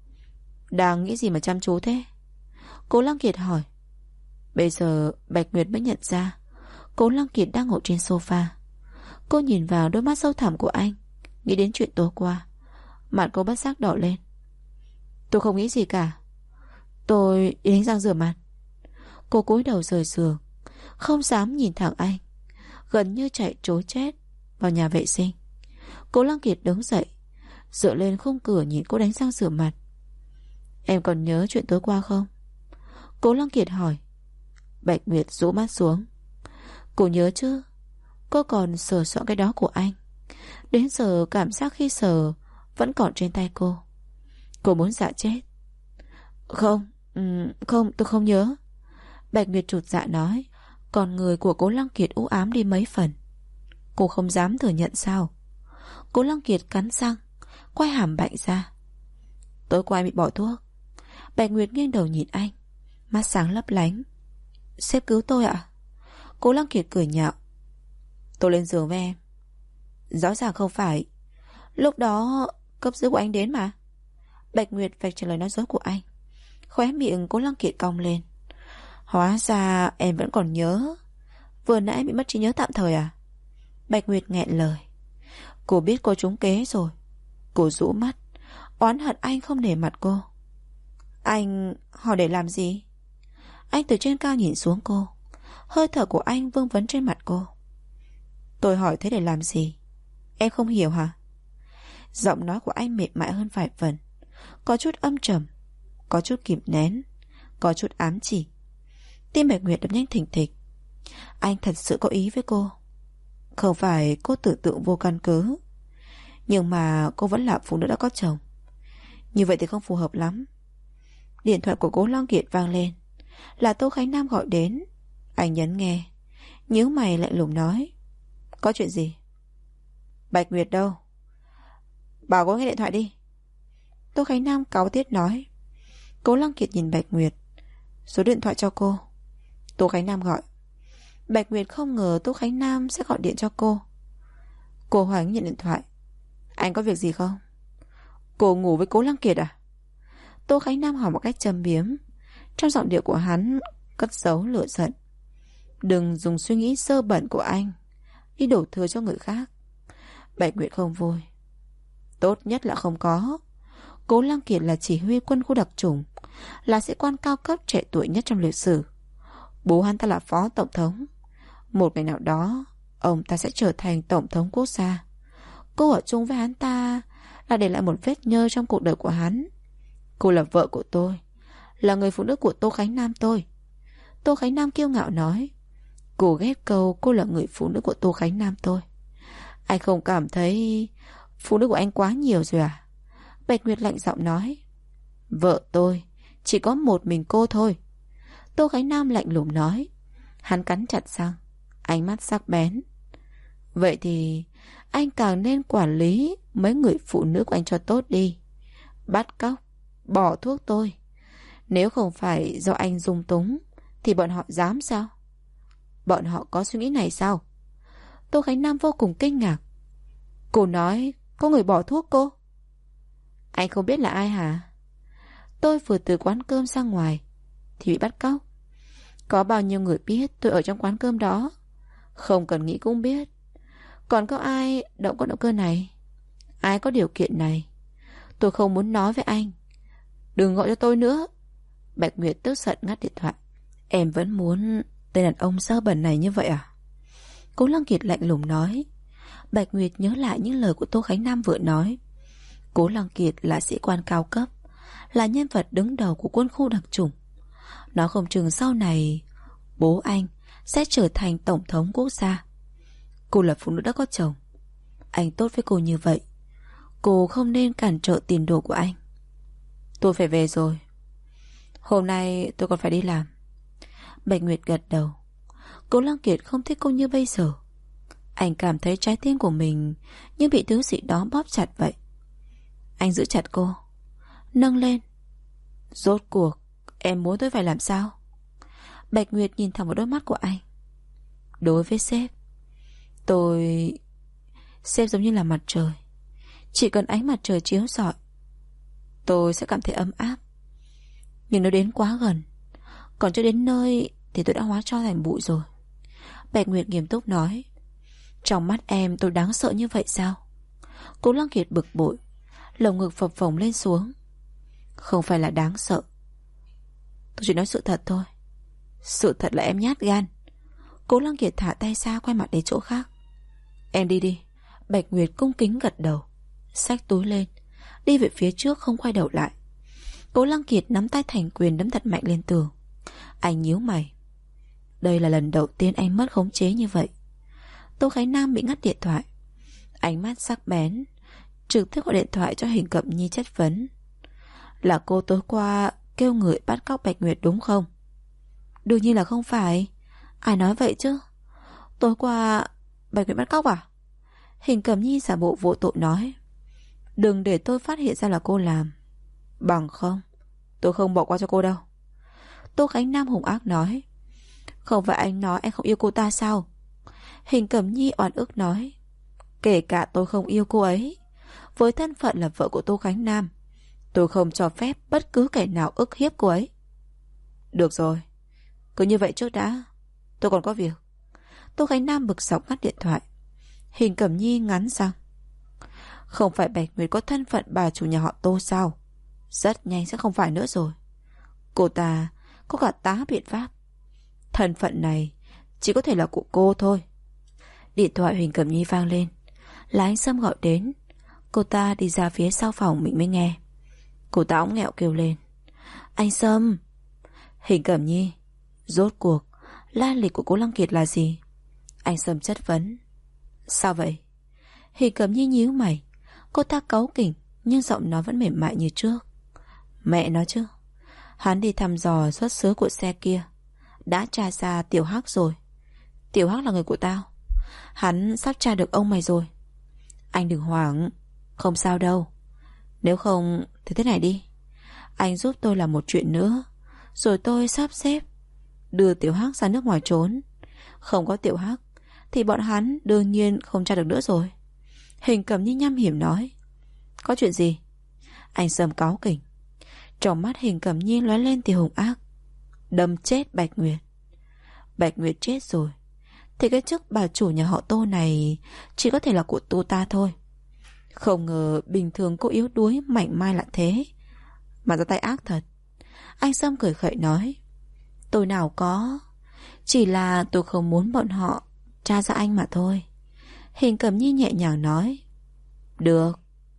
[SPEAKER 2] Đang nghĩ gì mà chăm chú thế? Cố Lăng Kiệt hỏi. Bây giờ Bạch Nguyệt mới nhận ra Cố Lăng Kiệt đang ngồi trên sofa. Cô nhìn vào đôi mắt sâu thẳm của anh, nghĩ đến chuyện tối qua. Mặt cô bất giác đỏ lên. Tôi không nghĩ gì cả. Tôi đi đánh răng rửa mặt. Cô cúi đầu rời giường, không dám nhìn thẳng anh, gần như chạy trối chết vào nhà vệ sinh. Cố Lăng Kiệt đứng dậy, dựa lên khung cửa nhìn cô đánh răng rửa mặt. Em còn nhớ chuyện tối qua không? Cố Lăng Kiệt hỏi. Bạch Nguyệt rũ mắt xuống. Cô nhớ chứ? Cô còn sờ soạn cái đó của anh. Đến giờ cảm giác khi sờ vẫn còn trên tay cô. Cô muốn dạ chết. Không, tôi không nhớ. Bạch Nguyệt trụt dạ nói. Còn người của Cố Lăng Kiệt u ám đi mấy phần. Cô không dám thừa nhận sao? Cố Lăng Kiệt cắn răng, quay hàm bạnh ra. Tối qua em bị bỏ thuốc. Bạch Nguyệt nghiêng đầu nhìn anh, mắt sáng lấp lánh. Sếp cứu tôi ạ? Cố Lăng Kiệt cười nhạo. Tôi lên giường với em. Rõ ràng không phải. Lúc đó cấp dưới của anh đến mà. Bạch Nguyệt vạch trả lời nói dối của anh. Khóe miệng Cố Lăng Kiệt cong lên. Hóa ra em vẫn còn nhớ. Vừa nãy bị mất trí nhớ tạm thời à? Bạch Nguyệt nghẹn lời. Cô biết cô trúng kế rồi. Cô rũ mắt, oán hận anh không nể mặt cô. Anh hỏi để làm gì? Anh từ trên cao nhìn xuống cô. Hơi thở của anh vương vấn trên mặt cô. Tôi hỏi thế để làm gì? Em không hiểu hả? Giọng nói của anh mềm mại hơn vài phần, có chút âm trầm, có chút kìm nén, có chút ám chỉ. Tim Bạch Nguyệt đập nhanh thình thịch. Anh thật sự có ý với cô. Không phải cô tưởng tượng vô căn cứ, nhưng mà cô vẫn là phụ nữ đã có chồng. Như vậy thì không phù hợp lắm. Điện thoại của Cố Long Kiệt vang lên. Là Tô Khánh Nam gọi đến. Anh nhấn nghe, nhíu mày lạnh lùng nói: Có chuyện gì? Bạch Nguyệt đâu? Bảo cô nghe điện thoại đi. Tô Khánh Nam cáu tiết nói. Cố Long Kiệt nhìn Bạch Nguyệt. Số điện thoại cho cô. Tô Khánh Nam gọi. Bạch Nguyệt không ngờ Tô Khánh Nam sẽ gọi điện cho cô. Cô hoảng nhận điện thoại. Anh có việc gì không? Cô ngủ với Cố Long Kiệt à? Tô Khánh Nam hỏi một cách châm biếm. Trong giọng điệu của hắn cất giấu lửa giận. Đừng dùng suy nghĩ sơ bẩn của anh đi đổ thừa cho người khác. Bạch Nguyệt không vui. Tốt nhất là không có. Cố Long Kiệt là chỉ huy quân khu đặc chủng, là sĩ quan cao cấp trẻ tuổi nhất trong lịch sử. Bố hắn ta là phó tổng thống. Một ngày nào đó ông ta sẽ trở thành tổng thống quốc gia. Cô ở chung với hắn ta là để lại một vết nhơ trong cuộc đời của hắn. Cô là vợ của tôi, là người phụ nữ của Tô Khánh Nam tôi. Tô Khánh Nam kiêu ngạo nói. Cô ghét câu cô là người phụ nữ của Tô Khánh Nam tôi. Anh không cảm thấy phụ nữ của anh quá nhiều rồi à? Bạch Nguyệt lạnh giọng nói. Vợ tôi chỉ có một mình cô thôi. Tô Khánh Nam lạnh lùng nói. Hắn cắn chặt răng, ánh mắt sắc bén. Vậy thì anh càng nên quản lý mấy người phụ nữ của anh cho tốt đi. Bắt cóc, bỏ thuốc tôi. Nếu không phải do anh dung túng thì bọn họ dám sao? Bọn họ có suy nghĩ này sao? Tô Khánh Nam vô cùng kinh ngạc. Cô nói có người bỏ thuốc cô? Anh không biết là ai hả? Tôi vừa từ quán cơm ra ngoài thì bị bắt cóc. Có bao nhiêu người biết tôi ở trong quán cơm đó? Không cần nghĩ cũng biết. Còn có ai động có động cơ này? Ai có điều kiện này? Tôi không muốn nói với anh. Đừng gọi cho tôi nữa. Bạch Nguyệt tức giận ngắt điện thoại. Em vẫn muốn tên đàn ông sơ bẩn này như vậy à? Cố Long Kiệt lạnh lùng nói. Bạch Nguyệt nhớ lại những lời của Tô Khánh Nam vừa nói. Cố Long Kiệt là sĩ quan cao cấp, là nhân vật đứng đầu của quân khu đặc chủng. Nó không chừng sau này bố anh sẽ trở thành tổng thống quốc gia. Cô là phụ nữ đã có chồng. Anh tốt với cô như vậy, cô không nên cản trở tiền đồ của anh. Tôi phải về rồi. Hôm nay tôi còn phải đi làm. Bạch Nguyệt gật đầu. Cố Long Kiệt không thích cô như bây giờ. Anh cảm thấy trái tim của mình như bị thứ gì đó bóp chặt vậy. Anh giữ chặt cô, nâng lên. Rốt cuộc em muốn tôi phải làm sao? Bạch Nguyệt nhìn thẳng vào đôi mắt của anh. Đối với sếp, sếp giống như là mặt trời. Chỉ cần ánh mặt trời chiếu rọi, tôi sẽ cảm thấy ấm áp. Nhưng nếu đến quá gần, còn chưa đến nơi thì tôi đã hóa tro thành bụi rồi. Bạch Nguyệt nghiêm túc nói. Trong mắt em tôi đáng sợ như vậy sao? Cố Long Kiệt bực bội, lồng ngực phập phồng lên xuống. Không phải là đáng sợ, tôi chỉ nói sự thật thôi. Sự thật là em nhát gan. Cố Long Kiệt thả tay ra, quay mặt đến chỗ khác. Em đi đi. Bạch Nguyệt cung kính gật đầu, xách túi lên, đi về phía trước không quay đầu lại. Cố Long Kiệt nắm tay thành quyền đấm thật mạnh lên tường. Anh nhíu mày. Đây là lần đầu tiên anh mất khống chế như vậy. Tô Khánh Nam bị ngắt điện thoại. Ánh mắt sắc bén, trực tiếp gọi điện thoại cho Hình Cẩm Nhi chất vấn. Là cô tối qua kêu người bắt cóc Bạch Nguyệt đúng không? Đương nhiên là không phải. Ai nói vậy chứ? Tối qua Bạch Nguyệt bắt cóc à? Hình Cẩm Nhi giả bộ vô tội nói. Đừng để tôi phát hiện ra là cô làm. Bằng không, tôi không bỏ qua cho cô đâu. Tô Khánh Nam hùng ác nói. Không phải anh nói anh không yêu cô ta sao? Hình Cẩm Nhi oan ức nói. Kể cả tôi không yêu cô ấy, với thân phận là vợ của Tô Khánh Nam, tôi không cho phép bất cứ kẻ nào ức hiếp cô ấy. Được rồi, cứ như vậy trước đã, tôi còn có việc. Tô Khánh Nam bực dọc ngắt điện thoại. Hình Cẩm Nhi ngắn răng. Không phải Bạch Nguyệt có thân phận bà chủ nhà họ Tô sao? Rất nhanh sẽ không phải nữa rồi. Cô ta có cả tá biện pháp. Thân phận này chỉ có thể là của cô thôi. Điện thoại Huỳnh Cẩm Nhi vang lên, là anh Sâm gọi đến. Cô ta đi ra phía sau phòng mình mới nghe. Cô ta óng nghẹo kêu lên: Anh Sâm. Huỳnh Cẩm Nhi, rốt cuộc lai lịch của cô Lăng Kiệt là gì? Anh Sâm chất vấn. Sao vậy? Huỳnh Cẩm Nhi nhíu mày. Cô ta cáu kỉnh nhưng giọng nói vẫn mềm mại như trước. Mẹ nói chứ, hắn đi thăm dò xuất xứ của xe kia, đã tra ra Tiểu Hắc rồi. Tiểu Hắc là người của tao. Hắn sắp tra được ông mày rồi. Anh đừng hoảng, không sao đâu. Nếu không thì thế này đi, anh giúp tôi làm một chuyện nữa, rồi tôi sắp xếp đưa Tiểu Hắc ra nước ngoài trốn. Không có Tiểu Hắc thì bọn hắn đương nhiên không tra được nữa rồi. Huỳnh Cẩm Nhi nham hiểm nói. Có chuyện gì? Anh Sâm cáu kỉnh. Trong mắt Huỳnh Cẩm Nhi lóe lên tia hung ác. Đâm chết Bạch Nguyệt. Bạch Nguyệt chết rồi thì cái chức bà chủ nhà họ Tô này chỉ có thể là của Tô ta thôi. Không ngờ bình thường cô yếu đuối mảnh mai là thế, mà ra tay ác thật. Anh Sâm cười khẩy nói. Tôi nào có, chỉ là tôi không muốn bọn họ tra ra anh mà thôi. Huỳnh Cẩm Nhi nhẹ nhàng nói. Được,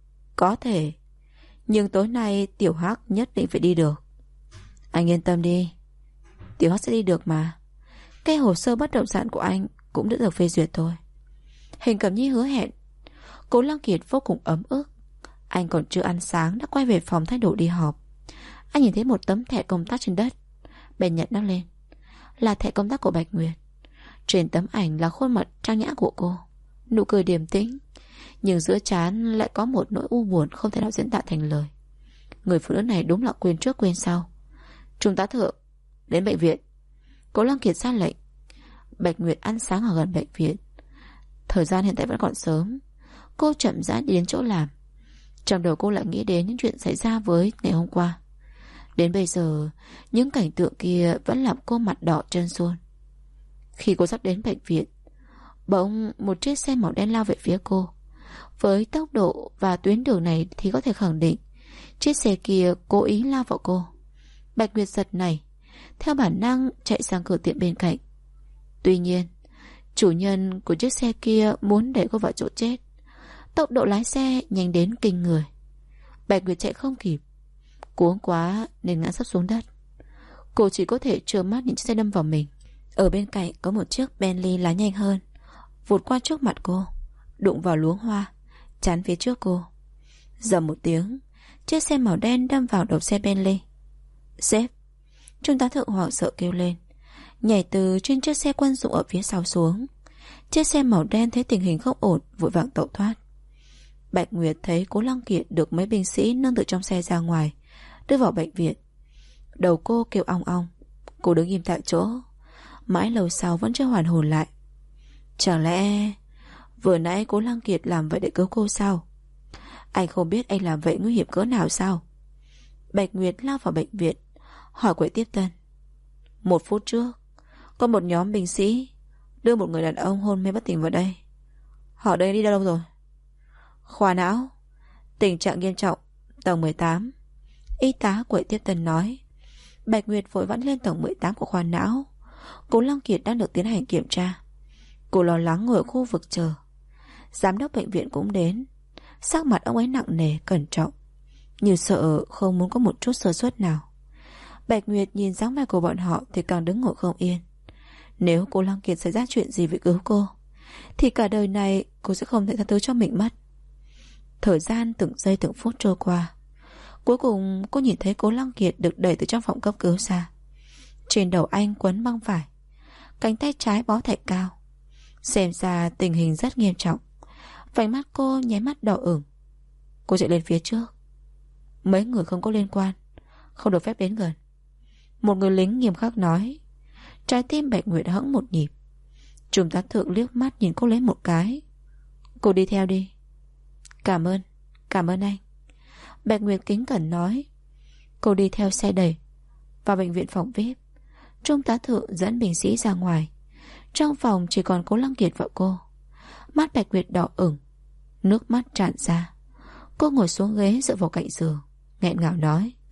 [SPEAKER 2] có thể, nhưng tối nay Tiểu Hắc nhất định phải đi được. Anh yên tâm đi, Tiểu Hắc sẽ đi được mà. Cái hồ sơ bất động sản của anh cũng đã được phê duyệt thôi. Huỳnh Cẩm Nhi hứa hẹn. Cố Lăng Kiệt vô cùng ấm ức. Anh còn chưa ăn sáng đã quay về phòng thay đồ đi họp. Anh nhìn thấy một tấm thẻ công tác trên đất, bèn nhặt nó lên. Là thẻ công tác của Bạch Nguyệt. Trên tấm ảnh là khuôn mặt trang nhã của cô, nụ cười điềm tĩnh, nhưng giữa trán lại có một nỗi u buồn không thể nào diễn tả thành lời. Người phụ nữ này đúng là quên trước quên sau. Trung tá Thượng, đến bệnh viện. Cố Lăng Kiệt ra lệnh. Bạch Nguyệt ăn sáng ở gần bệnh viện. Thời gian hiện tại vẫn còn sớm. Cô chậm rãi đi đến chỗ làm. Trong đầu cô lại nghĩ đến những chuyện xảy ra với ngày hôm qua. Đến bây giờ, những cảnh tượng kia vẫn làm cô mặt đỏ chân sun. Khi cô sắp đến bệnh viện, bỗng một chiếc xe màu đen lao về phía cô. Với tốc độ và tuyến đường này thì có thể khẳng định chiếc xe kia cố ý lao vào cô. Bạch Nguyệt giật nảy, theo bản năng chạy sang cửa tiệm bên cạnh. Tuy nhiên, chủ nhân của chiếc xe kia muốn để cô vào chỗ chết. Tốc độ lái xe nhanh đến kinh người. Bạch Nguyệt chạy không kịp, cuống quá nên ngã sấp xuống đất. Cô chỉ có thể trơ mắt nhìn chiếc xe đâm vào mình. Ở bên cạnh có một chiếc Bentley lái nhanh hơn, vụt qua trước mặt cô, đụng vào luống hoa chắn phía trước cô. Dầm một tiếng, chiếc xe màu đen đâm vào đầu xe Bentley. Sếp! Trung tá Thượng hoảng sợ kêu lên, nhảy từ trên chiếc xe quân dụng ở phía sau xuống. Chiếc xe màu đen thấy tình hình không ổn, vội vàng tẩu thoát. Bạch Nguyệt thấy Cố Lăng Kiệt được mấy binh sĩ nâng từ trong xe ra ngoài, đưa vào bệnh viện. Đầu cô kêu ong ong. Cô đứng im tại chỗ, mãi lâu sau vẫn chưa hoàn hồn lại. Chẳng lẽ vừa nãy Cố Lăng Kiệt làm vậy để cứu cô sao? Anh không biết anh làm vậy nguy hiểm cỡ nào sao? Bạch Nguyệt lao vào bệnh viện, hỏi quầy tiếp tân. 1 phút trước, có một nhóm binh sĩ đưa một người đàn ông hôn mê bất tỉnh vào đây. Họ đây đi đâu rồi? Khoa não, tình trạng nghiêm trọng, tầng 18. Y tá quầy tiếp tân nói. Bạch Nguyệt vội vã lên tầng 18 của khoa não. Cố Lăng Kiệt đang được tiến hành kiểm tra. Cô lo lắng ngồi ở khu vực chờ. Giám đốc bệnh viện cũng đến. Sắc mặt ông ấy nặng nề, cẩn trọng, như sợ không muốn có một chút sơ suất nào. Bạch Nguyệt nhìn dáng vẻ của bọn họ thì càng đứng ngồi không yên. Nếu Cố Lăng Kiệt xảy ra chuyện gì với cứu cô thì cả đời này cô sẽ không thể tha thứ cho mình mất. Thời gian từng giây từng phút trôi qua. Cuối cùng cô nhìn thấy Cố Lăng Kiệt được đẩy từ trong phòng cấp cứu ra. Trên đầu anh quấn băng vải, cánh tay trái bó thạch cao. Xem ra tình hình rất nghiêm trọng. Vành mắt cô nháy mắt đỏ ửng. Cô chạy lên phía trước. Mấy người không có liên quan không được phép đến gần. Một người lính nghiêm khắc nói. Trái tim Bạch Nguyệt hững một nhịp. Trung tá Thượng liếc mắt nhìn cô lấy một cái. Cô đi theo đi. Cảm ơn anh. Bạch Nguyệt kính cẩn nói. Cô đi theo xe đẩy vào bệnh viện phòng VIP. Trung tá Thượng dẫn binh sĩ ra ngoài. Trong phòng chỉ còn Cố Lăng Kiệt và cô. Mắt Bạch Nguyệt đỏ ửng, nước mắt tràn ra. Cô ngồi xuống ghế dựa vào cạnh giường, nghẹn ngào nói.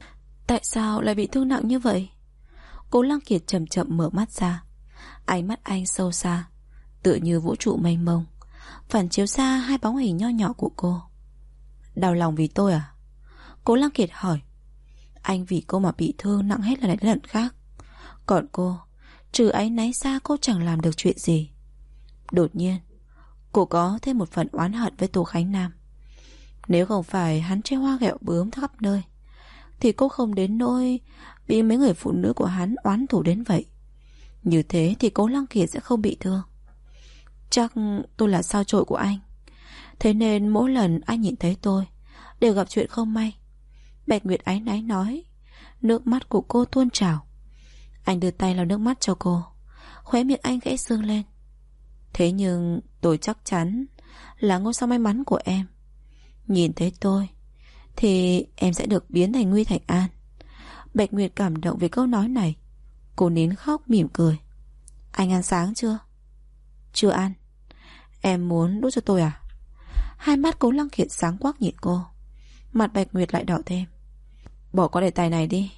[SPEAKER 2] Tại sao lại bị thương nặng như vậy? Cố Lăng Kiệt chậm chậm mở mắt ra. Ánh mắt anh sâu xa, tựa như vũ trụ mênh mông, phản chiếu ra hai bóng hình nho nhỏ của cô. Đau lòng vì tôi à? Cố Lăng Kiệt hỏi. Anh vì cô mà bị thương nặng hết lần này đến lần khác. Còn cô, trừ áy náy ra cô chẳng làm được chuyện gì. Đột nhiên cô có thêm một phần oán hận với Tô Khánh Nam. Nếu không phải hắn treo hoa ghẹo bướm khắp nơi thì cô không đến nỗi bị mấy người phụ nữ của hắn oán thù đến vậy. Như thế thì Cố Lăng Kiệt sẽ không bị thương. Chắc tôi là sao chổi của anh, thế nên mỗi lần anh nhìn thấy tôi đều gặp chuyện không may. Bạch Nguyệt áy náy nói. Nước mắt của cô tuôn trào. Anh đưa tay lau nước mắt cho cô. Khóe miệng anh khẽ sương lên. Thế nhưng tôi chắc chắn là ngôi sao may mắn của em. Nhìn thấy tôi thì em sẽ được biến thành nguy thành an. Bạch Nguyệt cảm động vì câu nói này. Cô nín khóc mỉm cười. Anh ăn sáng chưa? Chưa ăn. Em muốn đút cho tôi à? Hai mắt Cố Lăng Kiệt sáng quắc nhìn cô. Mặt Bạch Nguyệt lại đỏ thêm. Bỏ qua đề tài này đi,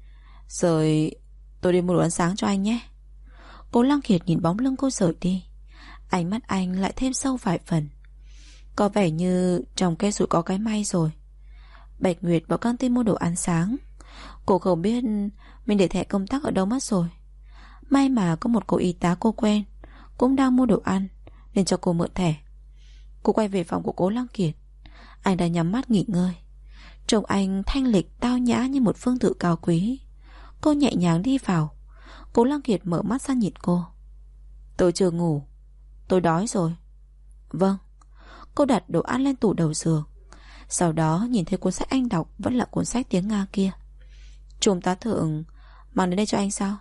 [SPEAKER 2] rồi tôi đi mua đồ ăn sáng cho anh nhé. Cố Lăng Kiệt nhìn bóng lưng cô rời đi. Ánh mắt anh lại thêm sâu vài phần. Có vẻ như trong cây rủi có cái may rồi. Bạch Nguyệt vào căng tin mua đồ ăn sáng. Cô không biết mình để thẻ công tác ở đâu mất rồi. May mà có một cô y tá cô quen cũng đang mua đồ ăn nên cho cô mượn thẻ. Cô quay về phòng của Cố Lăng Kiệt. Anh đã nhắm mắt nghỉ ngơi. Trông anh thanh lịch tao nhã như một phương tự cao quý. Cô nhẹ nhàng đi vào. Cố Lăng Kiệt mở mắt ra nhìn cô. Tôi chưa ngủ, tôi đói rồi. Vâng. Cô đặt đồ ăn lên tủ đầu giường. Sau đó nhìn thấy cuốn sách anh đọc vẫn là cuốn sách tiếng Nga kia. Trùm tá thượng mang đến đây cho anh sao?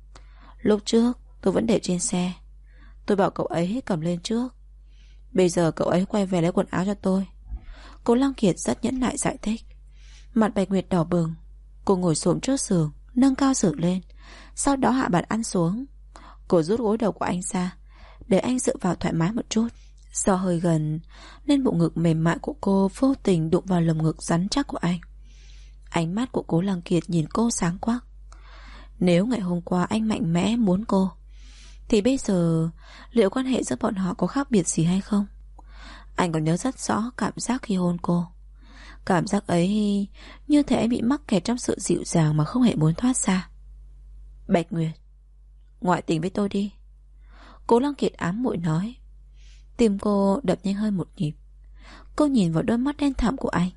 [SPEAKER 2] Lúc trước tôi vẫn để trên xe. Tôi bảo cậu ấy cầm lên trước. Bây giờ cậu ấy quay về lấy quần áo cho tôi. Cố Lăng Kiệt rất nhẫn nại giải thích. Mặt Bạch Nguyệt đỏ bừng. Cô ngồi xổm trước giường, nâng cao giường lên, sau đó hạ bàn ăn xuống. Cô rút gối đầu của anh ra để anh dựa vào thoải mái một chút. Do hơi gần nên bộ ngực mềm mại của cô vô tình đụng vào lồng ngực rắn chắc của anh. Ánh mắt của Cố Lăng Kiệt nhìn cô sáng quắc. Nếu ngày hôm qua anh mạnh mẽ muốn cô thì bây giờ liệu quan hệ giữa bọn họ có khác biệt gì hay không? Anh còn nhớ rất rõ cảm giác khi hôn cô. Cảm giác ấy như thể anh bị mắc kẹt trong sự dịu dàng mà không hề muốn thoát ra. Bạch Nguyệt, ngoại tình với tôi đi. Cố Lăng Kiệt ám muội nói. Tim cô đập nhanh hơn một nhịp. Cô nhìn vào đôi mắt đen thẳm của anh.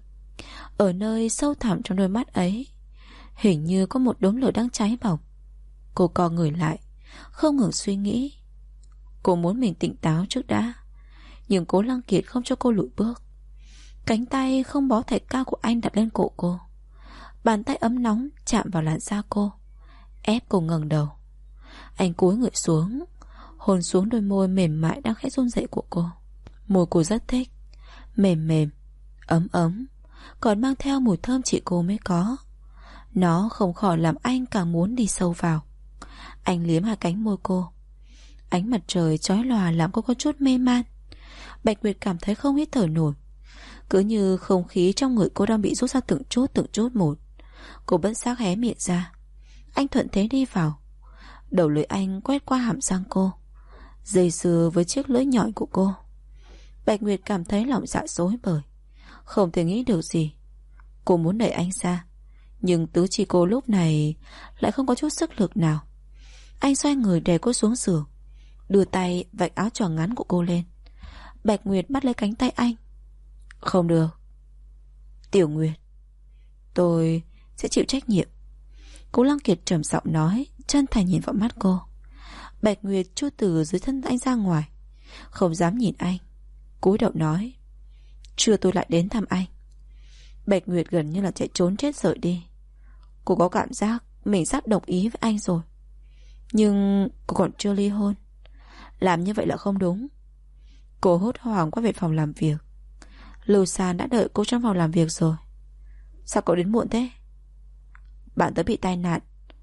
[SPEAKER 2] Ở nơi sâu thẳm trong đôi mắt ấy hình như có một đốm lửa đang cháy bỏng. Cô co người lại, không ngừng suy nghĩ. Cô muốn mình tỉnh táo trước đã, nhưng Cố Lăng Kiệt không cho cô lùi bước. Cánh tay không bó thạch cao của anh đặt lên cổ cô. Bàn tay ấm nóng chạm vào làn da cô, ép cô ngẩng đầu. Anh cúi người xuống, hôn xuống đôi môi mềm mại đang khẽ run rẩy của cô. Môi cô rất thích, mềm mềm, ấm ấm, còn mang theo mùi thơm chỉ cô mới có. Nó không khỏi làm anh càng muốn đi sâu vào. Anh liếm hai cánh môi cô. Ánh mặt trời chói lòa làm cô có chút mê man. Bạch Nguyệt cảm thấy không hít thở nổi. Cứ như không khí trong người cô đang bị rút ra từng chút một. Cô bất giác hé miệng ra. Anh thuận thế đi vào. Đầu lưỡi anh quét qua hàm răng cô, dây dưa với chiếc lưỡi nhọn của cô. Bạch Nguyệt cảm thấy lòng dạ rối bời, không thể nghĩ được gì. Cô muốn đẩy anh ra, nhưng tứ chi cô lúc này lại không có chút sức lực nào. Anh xoay người đè cô xuống giường, đưa tay vạch áo choàng ngắn của cô lên. Bạch Nguyệt bắt lấy cánh tay anh. Không được. Tiểu Nguyệt, tôi sẽ chịu trách nhiệm. Cố Lăng Kiệt trầm giọng nói, chân thành nhìn vào mắt cô. Bạch Nguyệt chui từ dưới thân anh ra ngoài, không dám nhìn anh, cúi đầu nói. Trưa tôi lại đến thăm anh. Bạch Nguyệt gần như là chạy trốn chết rời đi. Cô có cảm giác mình sắp đồng ý với anh rồi, nhưng cô còn chưa ly hôn. Làm như vậy là không đúng. Cô hốt hoảng quay về phòng làm việc. Lưu San đã đợi cô trong phòng làm việc rồi. Sao cậu đến muộn thế? Bạn tớ bị tai nạn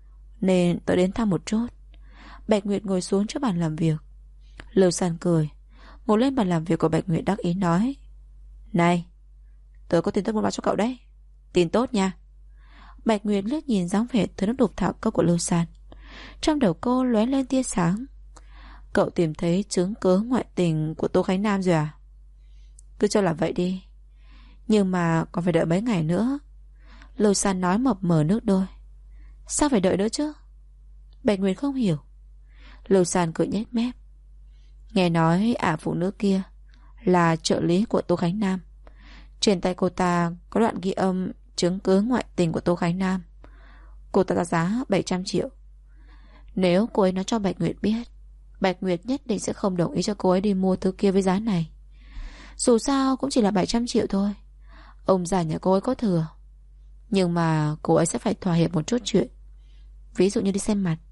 [SPEAKER 2] nên tớ đến thăm một chút. Bạch Nguyệt ngồi xuống trước bàn làm việc. Lưu San cười, ngồi lên bàn làm việc của Bạch Nguyệt đắc ý nói. Này, tớ có tin tốt muốn báo cho cậu đấy. Tin tốt nha. Bạch Nguyệt liếc nhìn dáng vẻ thứ nước đục thạo câu của Lưu San. Trong đầu cô lóe lên tia sáng. Cậu tìm thấy chứng cớ ngoại tình của Tô Khánh Nam rồi à? Cứ cho là vậy đi. Nhưng mà còn phải đợi mấy ngày nữa. Lưu San nói mập mờ nước đôi. Sao phải đợi nữa chứ? Bạch Nguyệt không hiểu. Lưu San cười nhếch mép. Nghe nói ả phụ nữ kia là trợ lý của Tô Khánh Nam. Trên tay cô ta có đoạn ghi âm chứng cứ ngoại tình của Tô Khánh Nam. Cô ta ra giá 700 triệu. Nếu cô ấy nói cho Bạch Nguyệt biết, Bạch Nguyệt nhất định sẽ không đồng ý cho cô ấy đi mua thứ kia với giá này. Dù sao cũng chỉ là 700 triệu thôi. Ông già nhà cô ấy có thừa. Nhưng mà cô ấy sẽ phải thỏa hiệp một chút chuyện. Ví dụ như đi xem mặt.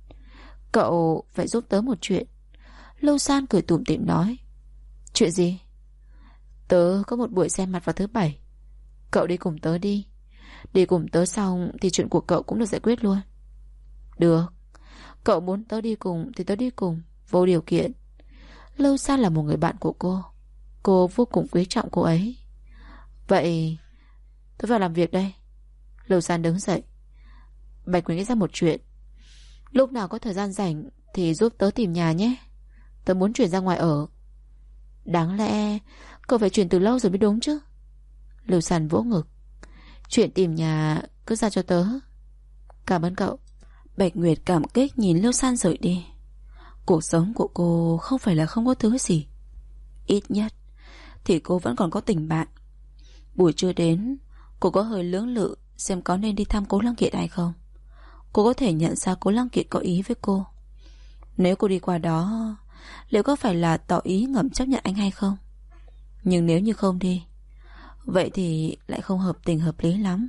[SPEAKER 2] Cậu phải giúp tớ một chuyện. Lưu San cười tủm tỉm nói. Chuyện gì? Tớ có một buổi xem mặt vào thứ Bảy. Cậu đi cùng tớ đi. Đi cùng tớ xong thì chuyện của cậu cũng được giải quyết luôn. Được. Cậu muốn tớ đi cùng thì tớ đi cùng, vô điều kiện. Lưu San là một người bạn của cô. Cô vô cùng quý trọng cô ấy. Vậy tớ vào làm việc đây. Lưu San đứng dậy. Bạch Quỳnh nghĩ ra một chuyện. Lúc nào có thời gian rảnh thì giúp tớ tìm nhà nhé. Tớ muốn chuyển ra ngoài ở. Đáng lẽ cậu phải chuyển từ lâu rồi mới đúng chứ. Lưu San vỗ ngực. Chuyện tìm nhà cứ ra cho tớ. Cảm ơn cậu. Bạch Nguyệt cảm kích nhìn Lưu San rời đi. Cuộc sống của cô không phải là không có thứ gì. Ít nhất thì cô vẫn còn có tình bạn. Buổi trưa đến, cô có hơi lưỡng lự xem có nên đi thăm Cố Lăng Kiệt hay không. Cô có thể nhận ra Cố Lăng Kiệt có ý với cô. Nếu cô đi qua đó, liệu có phải là tỏ ý ngầm chấp nhận anh hay không? Nhưng nếu như không đi, vậy thì lại không hợp tình hợp lý lắm.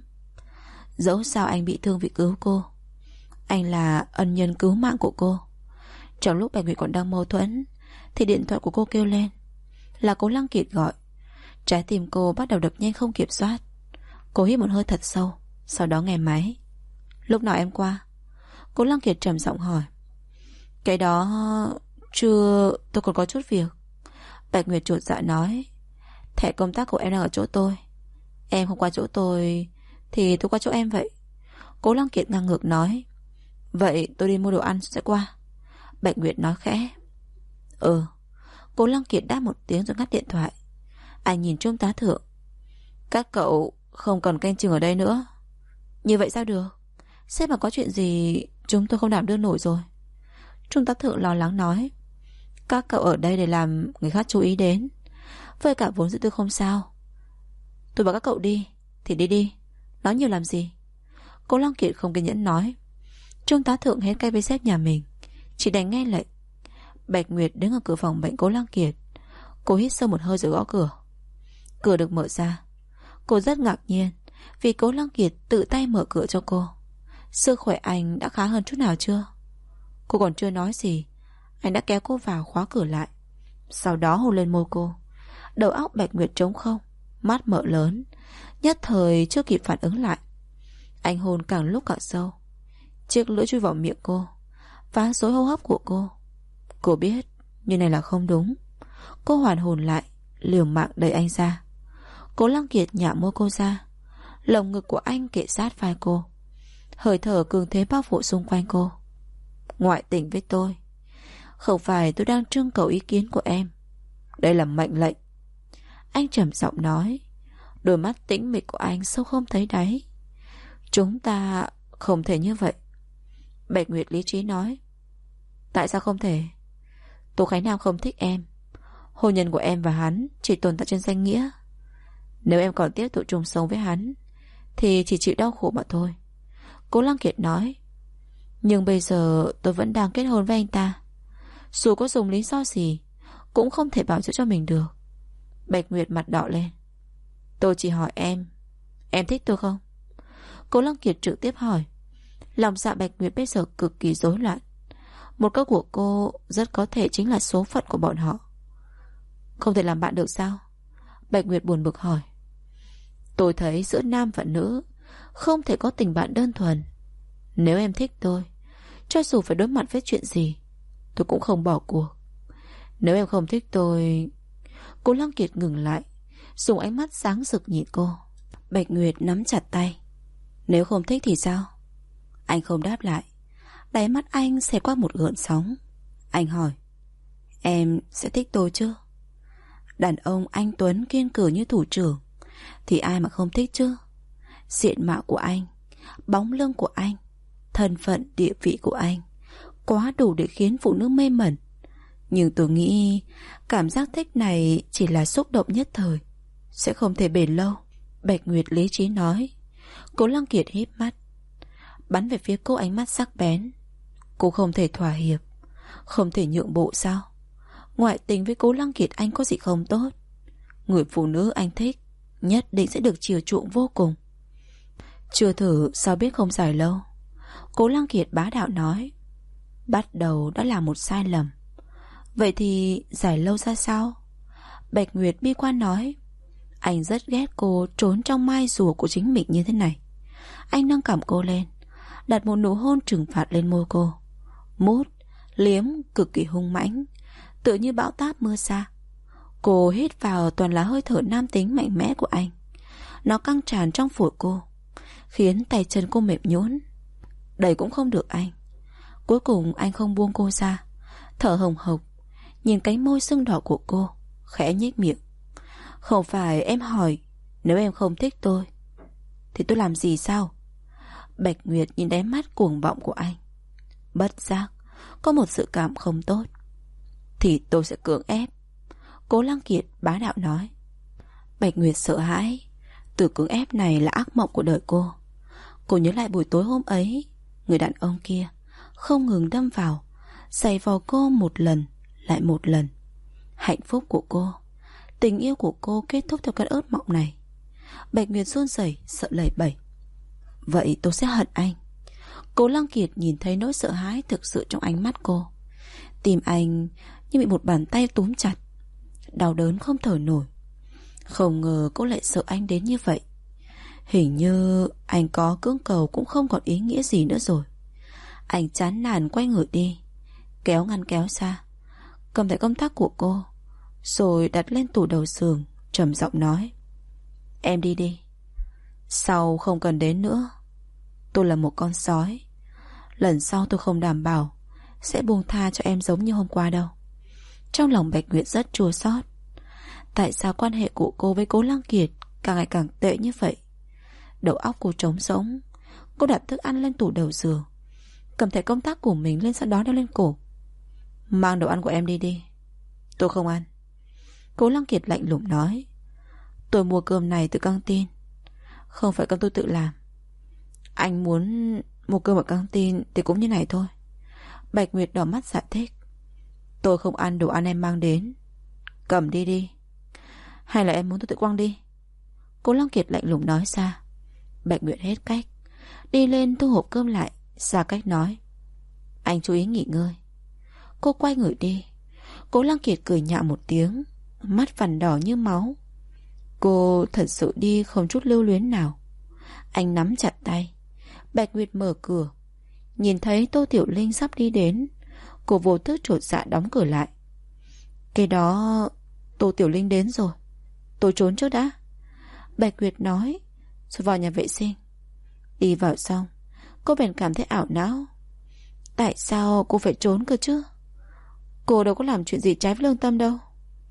[SPEAKER 2] Dẫu sao anh bị thương vì cứu cô. Anh là ân nhân cứu mạng của cô. Trong lúc Bạch Nguyệt còn đang mâu thuẫn thì điện thoại của cô kêu lên. Là Cố Lăng Kiệt gọi. Trái tim cô bắt đầu đập nhanh không kiểm soát. Cô hít một hơi thật sâu, sau đó nghe máy. Lúc nào em qua? Cố Lăng Kiệt trầm giọng hỏi. Cái đó chưa, tôi còn có chút việc. Bạch Nguyệt chột dạ nói. Thẻ công tác của em đang ở chỗ tôi. Em không qua chỗ tôi thì tôi qua chỗ em vậy. Cố Lăng Kiệt ngang ngược nói. Vậy tôi đi mua đồ ăn sẽ qua. Bạch Nguyệt nói khẽ. Ừ. Cố Lăng Kiệt đáp một tiếng rồi ngắt điện thoại. Anh nhìn Trung tá thượng. Các cậu không còn canh chừng ở đây nữa. Như vậy sao được? Sếp mà có chuyện gì chúng tôi không đảm đương nổi rồi. Trung tá thượng lo lắng nói. Các cậu ở đây để làm người khác chú ý đến. Với cả vốn dĩ tôi không sao. Tôi bảo các cậu đi thì đi đi. Nói nhiều làm gì? Cố Lăng Kiệt không kiên nhẫn nói. Trung tá thượng hết cay với sếp nhà mình, chỉ đành nghe lệnh. Bạch Nguyệt đứng ở cửa phòng bệnh Cố Lăng Kiệt. Cô hít sâu một hơi rồi gõ cửa. Cửa được mở ra. Cô rất ngạc nhiên vì Cố Lăng Kiệt tự tay mở cửa cho cô. Sức khỏe anh đã khá hơn chút nào chưa? Cô còn chưa nói gì, anh đã kéo cô vào khóa cửa lại. Sau đó hôn lên môi cô. Đầu óc Bạch Nguyệt trống không, mắt mở lớn, nhất thời chưa kịp phản ứng lại. Anh hôn càng lúc càng sâu. Chiếc lưỡi chui vào miệng cô, phá rối hô hấp của cô. Cô biết như này là không đúng. Cô hoàn hồn lại, liều mạng đẩy anh ra. Cố Lăng Kiệt nhả môi cô ra. Lồng ngực của anh kề sát vai cô. Hơi thở cường thế bao phủ xung quanh cô. Ngoại tình với tôi. Không phải tôi đang trưng cầu ý kiến của em. Đây là mệnh lệnh. Anh trầm giọng nói. Đôi mắt tĩnh mịch của anh sâu không thấy đáy. Chúng ta không thể như vậy. Bạch Nguyệt lý trí nói. Tại sao không thể? Tô Khánh Nam không thích em. Hôn nhân của em và hắn chỉ tồn tại trên danh nghĩa. Nếu em còn tiếp tục chung sống với hắn thì chỉ chịu đau khổ mà thôi. Cố Lăng Kiệt nói. Nhưng bây giờ tôi vẫn đang kết hôn với anh ta. Dù có dùng lý do gì cũng không thể bảo chữa cho mình được. Bạch Nguyệt mặt đỏ lên. Tôi chỉ hỏi em thích tôi không? Cố Lăng Kiệt trực tiếp hỏi. Lòng dạ Bạch Nguyệt bây giờ cực kỳ rối loạn. Một câu của cô rất có thể chính là số phận của bọn họ. Không thể làm bạn được sao? Bạch Nguyệt buồn bực hỏi. Tôi thấy giữa nam và nữ không thể có tình bạn đơn thuần. Nếu em thích tôi, cho dù phải đối mặt với chuyện gì, tôi cũng không bỏ cuộc. Nếu em không thích tôi... Cố Lăng Kiệt ngừng lại, dùng ánh mắt sáng rực nhìn cô. Bạch Nguyệt nắm chặt tay. Nếu không thích thì sao? Anh không đáp lại. Đáy mắt anh xẹt qua một gợn sóng. Anh hỏi, em sẽ thích tôi chứ? Đàn ông anh tuấn kiên cử như thủ trưởng thì ai mà không thích chứ? Diện mạo của anh, bóng lưng của anh, thân phận địa vị của anh quá đủ để khiến phụ nữ mê mẩn. Nhưng tôi nghĩ cảm giác thích này chỉ là xúc động nhất thời, sẽ không thể bền lâu. Bạch Nguyệt lý trí nói. Cố Lăng Kiệt híp mắt, bắn về phía cô ánh mắt sắc bén. Cô không thể thỏa hiệp, không thể nhượng bộ sao? Ngoại tình với Cố Lăng Kiệt anh có gì không tốt? Người phụ nữ anh thích nhất định sẽ được chiều chuộng vô cùng. Chưa thử sao biết không dài lâu. Cố Lăng Kiệt bá đạo nói. Bắt đầu đã là một sai lầm. Vậy thì dài lâu ra sao? Bạch Nguyệt bi quan nói. Anh rất ghét cô trốn trong mai rùa của chính mình như thế này. Anh nâng cằm cô lên, đặt một nụ hôn trừng phạt lên môi cô. Mút, liếm cực kỳ hung mãnh, tựa như bão táp mưa xa. Cô hít vào toàn là hơi thở nam tính mạnh mẽ của anh. Nó căng tràn trong phổi cô, khiến tay chân cô mềm nhũn. Đẩy cũng không được anh. Cuối cùng anh không buông cô ra, thở hồng hộc, nhìn cánh môi sưng đỏ của cô, khẽ nhếch miệng. Không phải em hỏi, nếu em không thích tôi thì tôi làm gì sao? Bạch Nguyệt nhìn đáy mắt cuồng vọng của anh, bất giác có một sự cảm không tốt. Thì tôi sẽ cưỡng ép. Cố Lăng Kiệt bá đạo nói. Bạch Nguyệt sợ hãi. Từ cưỡng ép này là ác mộng của đời cô. Cô nhớ lại buổi tối hôm ấy, người đàn ông kia không ngừng đâm vào, giày vò cô một lần lại một lần. Hạnh phúc của cô, tình yêu của cô kết thúc theo cơn ớt mộng này. Bạch Nguyệt run rẩy, sợ lẩy bẩy. Vậy tôi sẽ hận anh. Cố Lăng Kiệt nhìn thấy nỗi sợ hãi thực sự trong ánh mắt cô. Tim anh như bị một bàn tay túm chặt, đau đớn không thở nổi. Không ngờ cô lại sợ anh đến như vậy. Hình như anh có cưỡng cầu cũng không còn ý nghĩa gì nữa rồi. Anh chán nản quay người đi, kéo ngăn kéo ra, cầm thẻ công tác của cô, rồi đặt lên tủ đầu giường, trầm giọng nói. Em đi đi. Sau không cần đến nữa. Tôi là một con sói. Lần sau tôi không đảm bảo sẽ buông tha cho em giống như hôm qua đâu. Trong lòng Bạch Nguyệt rất chua xót. Tại sao quan hệ của cô với Cố Lăng Kiệt càng ngày càng tệ như vậy? Đầu óc cô trống rỗng. Cô đặt thức ăn lên tủ đầu giường, cầm thẻ công tác của mình lên, sau đó đeo lên cổ. Mang đồ ăn của em đi đi. Tôi không ăn. Cố Lăng Kiệt lạnh lùng nói. Tôi mua cơm này từ căng tin, không phải cơm tôi tự làm. Anh muốn mua cơm ở căng tin thì cũng như này thôi. Bạch Nguyệt đỏ mắt giải thích. Tôi không ăn đồ ăn em mang đến. Cầm đi đi. Hay là em muốn tôi tự quăng đi? Cố Lăng Kiệt lạnh lùng nói ra. Bạch Nguyệt hết cách, đi lên thu hộp cơm lại, xa cách nói. Anh chú ý nghỉ ngơi. Cô quay người đi. Cố Lăng Kiệt cười nhạo một tiếng, mắt vằn đỏ như máu. Cô thật sự đi không chút lưu luyến nào. Anh nắm chặt tay. Bạch Nguyệt mở cửa, nhìn thấy Tô Tiểu Linh sắp đi đến. Cô vô thức chột dạ đóng cửa lại. Cái đó, Tô Tiểu Linh đến rồi, tôi trốn trước đã. Bạch Nguyệt nói, rồi vào nhà vệ sinh. Đi vào xong, cô bèn cảm thấy ảo não. Tại sao cô phải trốn cơ chứ? Cô đâu có làm chuyện gì trái với lương tâm đâu.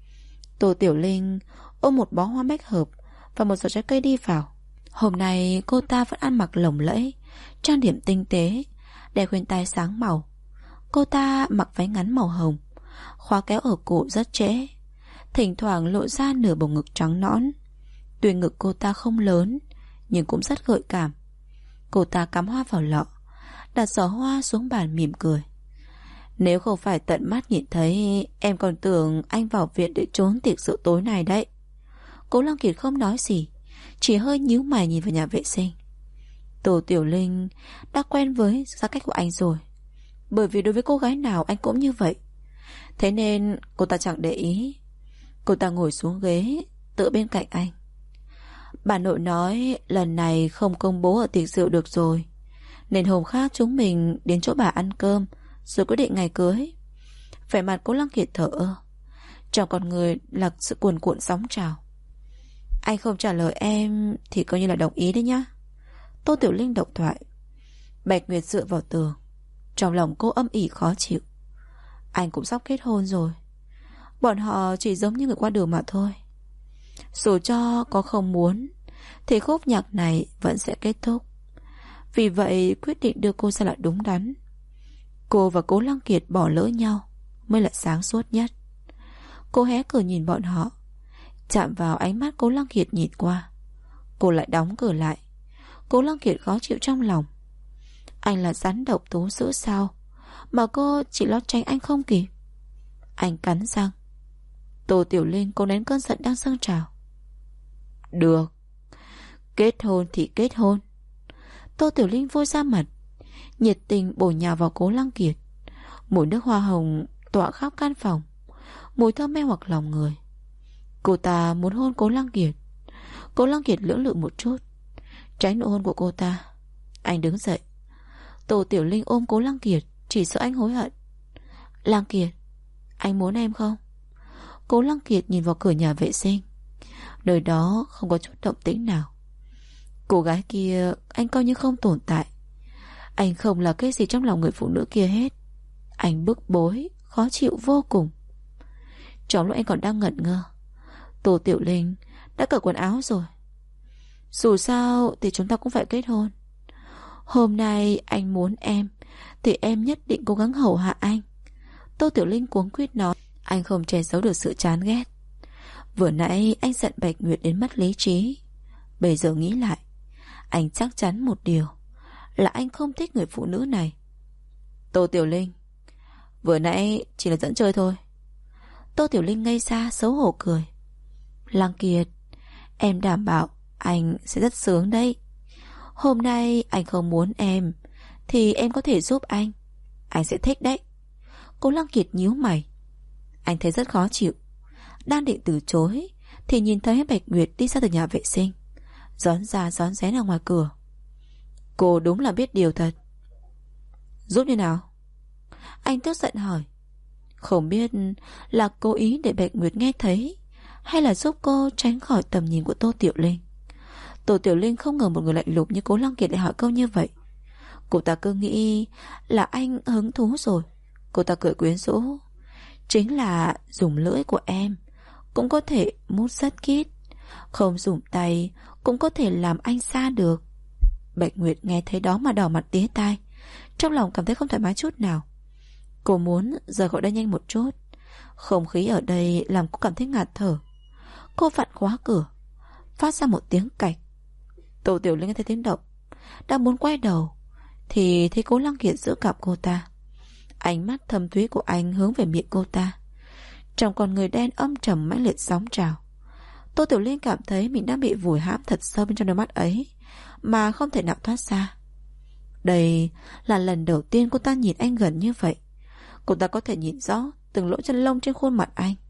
[SPEAKER 2] Tô Tiểu Linh ôm một bó hoa bách hợp và một giỏ trái cây đi vào. Hôm nay cô ta vẫn ăn mặc lộng lẫy, trang điểm tinh tế, đeo khuyên tai sáng màu. Cô ta mặc váy ngắn màu hồng, khóa kéo ở cổ rất trễ, thỉnh thoảng lộ ra nửa bầu ngực trắng nõn. Tuy ngực cô ta không lớn, nhưng cũng rất gợi cảm. Cô ta cắm hoa vào lọ, đặt giỏ hoa xuống bàn mỉm cười. Nếu không phải tận mắt nhìn thấy, em còn tưởng anh vào viện để trốn tiệc rượu tối này đấy. Cố Lăng Kiệt không nói gì, chỉ hơi nhíu mày nhìn vào nhà vệ sinh. Tô Tiểu Linh đã quen với xa cách của anh rồi, bởi vì đối với cô gái nào anh cũng như vậy. Thế nên cô ta chẳng để ý. Cô ta ngồi xuống ghế tựa bên cạnh anh. Bà nội nói lần này không công bố ở tiệc rượu được rồi, nên hôm khác chúng mình đến chỗ bà ăn cơm, rồi quyết định ngày cưới. Vẻ mặt Cố Lăng Kiệt thở ơ, trong con người là sự cuồn cuộn sóng trào. Anh không trả lời em thì coi như là đồng ý đấy nhá. Tô Tiểu Linh độc thoại. Bạch Nguyệt dựa vào tường. Trong lòng cô âm ỉ khó chịu. Anh cũng sắp kết hôn rồi. Bọn họ chỉ giống như người qua đường mà thôi. Dù cho có không muốn thì khúc nhạc này vẫn sẽ kết thúc. Vì vậy quyết định đưa cô ra là đúng đắn. Cô và Cố Lăng Kiệt bỏ lỡ nhau mới là sáng suốt nhất. Cô hé cửa nhìn bọn họ. Chạm vào ánh mắt Cố Lăng Kiệt nhìn qua. Cô lại đóng cửa lại. Cố Lăng Kiệt khó chịu trong lòng. Anh là rắn độc thú dữ sao mà cô chỉ lo tránh anh không kịp. Anh cắn răng. Tô Tiểu Linh cố nén cơn giận đang dâng trào. Được, kết hôn thì kết hôn. Tô Tiểu Linh vui ra mặt, nhiệt tình bổ nhào vào Cố Lăng Kiệt. Mùi nước hoa hồng tỏa khắp căn phòng, mùi thơm mê hoặc lòng người. Cô ta muốn hôn Cố Lăng Kiệt. Cố Lăng Kiệt lưỡng lự một chút, tránh nụ hôn của cô ta. Anh đứng dậy. Tô Tiểu Linh ôm Cố Lăng Kiệt, chỉ sợ anh hối hận. Lăng Kiệt, anh muốn em không? Cố Lăng Kiệt nhìn vào cửa nhà vệ sinh. Nơi đó không có chút động tĩnh nào. Cô gái kia anh coi như không tồn tại. Anh không là cái gì trong lòng người phụ nữ kia hết. Anh bức bối, khó chịu vô cùng. Trong lúc anh còn đang ngẩn ngơ, Tô Tiểu Linh đã cởi quần áo rồi. Dù sao thì chúng ta cũng phải kết hôn. Hôm nay anh muốn em thì em nhất định cố gắng hầu hạ anh. Tô Tiểu Linh cuống quýt nói. Anh không che giấu được sự chán ghét. Vừa nãy anh giận Bạch Nguyệt đến mất lý trí. Bây giờ nghĩ lại, anh chắc chắn một điều, là anh không thích người phụ nữ này. Tô Tiểu Linh, vừa nãy chỉ là dẫn chơi thôi. Tô Tiểu Linh ngây ra xấu hổ cười. Lăng Kiệt, em đảm bảo anh sẽ rất sướng đấy. Hôm nay anh không muốn em thì em có thể giúp anh sẽ thích đấy. Cố Lăng Kiệt nhíu mày. Anh thấy rất khó chịu. Đang định từ chối thì nhìn thấy Bạch Nguyệt đi ra từ nhà vệ sinh, rón ra rón rén ở ngoài cửa. Cô đúng là biết điều thật. Giúp như nào? Anh tức giận hỏi. Không biết là cố ý để Bạch Nguyệt nghe thấy, hay là giúp cô tránh khỏi tầm nhìn của Tô Tiểu Linh. Tô Tiểu Linh không ngờ một người lạnh lùng như Cố Lăng Kiệt lại hỏi câu như vậy. Cô ta cứ nghĩ là anh hứng thú rồi. Cô ta cười quyến rũ. Chính là dùng lưỡi của em cũng có thể mút rất kít, không dùng tay cũng có thể làm anh xa được. Bạch Nguyệt nghe thấy đó mà đỏ mặt tía tai, trong lòng cảm thấy không thoải mái chút nào. Cô muốn rời khỏi đây nhanh một chút. Không khí ở đây làm cô cảm thấy ngạt thở. Cô vặn khóa cửa, phát ra một tiếng cạch. Tô Tiểu Linh nghe thấy tiếng động, đang muốn quay đầu thì thấy Cố Lăng Kiệt giữ cặp cô ta. Ánh mắt thâm thúy của anh hướng về miệng cô ta. Trong con người đen âm trầm mãnh liệt sóng trào. Tô Tiểu Linh cảm thấy mình đang bị vùi hãm thật sâu bên trong đôi mắt ấy, mà không thể nào thoát ra. Đây là lần đầu tiên cô ta nhìn anh gần như vậy. Cô ta có thể nhìn rõ từng lỗ chân lông trên khuôn mặt anh.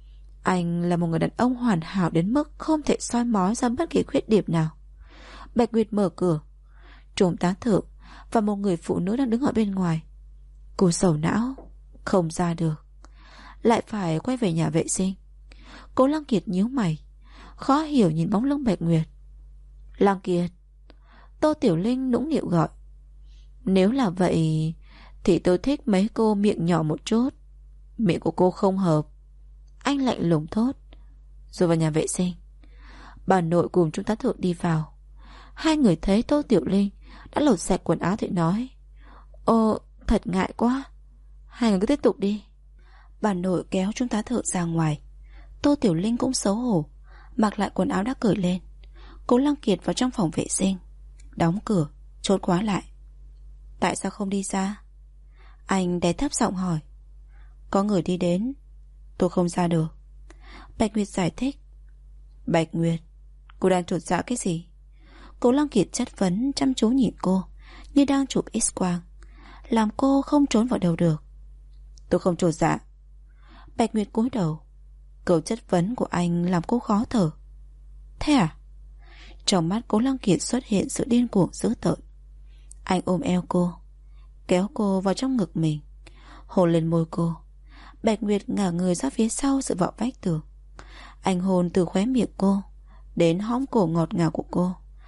[SPEAKER 2] Anh là một người đàn ông hoàn hảo đến mức không thể soi mói ra bất kỳ khuyết điểm nào. Bạch Nguyệt mở cửa. Trùm tá thượng và một người phụ nữ đang đứng ở bên ngoài. Cô sầu não, không ra được, lại phải quay về nhà vệ sinh. Cố Lăng Kiệt nhíu mày, khó hiểu nhìn bóng lưng Bạch Nguyệt. Lăng Kiệt. Tô Tiểu Linh nũng nịu gọi. Nếu là vậy thì tôi thích mấy cô miệng nhỏ một chút. Miệng của cô không hợp. Anh lạnh lùng thốt. Rồi vào nhà vệ sinh. Bà nội cùng chúng ta thượng đi vào. Hai người thấy Tô Tiểu Linh đã lột sạch quần áo thì nói. Ồ, thật ngại quá. Hai người cứ tiếp tục đi. Bà nội kéo chúng ta thượng ra ngoài. Tô Tiểu Linh cũng xấu hổ, mặc lại quần áo đã cởi lên. Cố Lăng Kiệt vào trong phòng vệ sinh, đóng cửa, chốt khóa lại. Tại sao không đi ra? Anh đè thấp giọng hỏi. Có người đi đến, tôi không ra được. Bạch Nguyệt giải thích. Bạch Nguyệt, cô đang trột dạ cái gì? Cố Lăng Kiệt chất vấn chăm chú nhìn cô như đang chụp X-quang, làm cô không trốn vào đâu được. Tôi không trột dạ. Bạch Nguyệt cúi đầu. Câu chất vấn của anh làm cô khó thở. Thế à? Trong mắt Cố Lăng Kiệt xuất hiện sự điên cuồng dữ tợn. Anh ôm eo cô, kéo cô vào trong ngực mình, hôn lên môi cô. Bạch Nguyệt ngả người ra phía sau dựa vào vách tường. Anh hôn từ khóe miệng cô đến hõm cổ ngọt ngào của cô.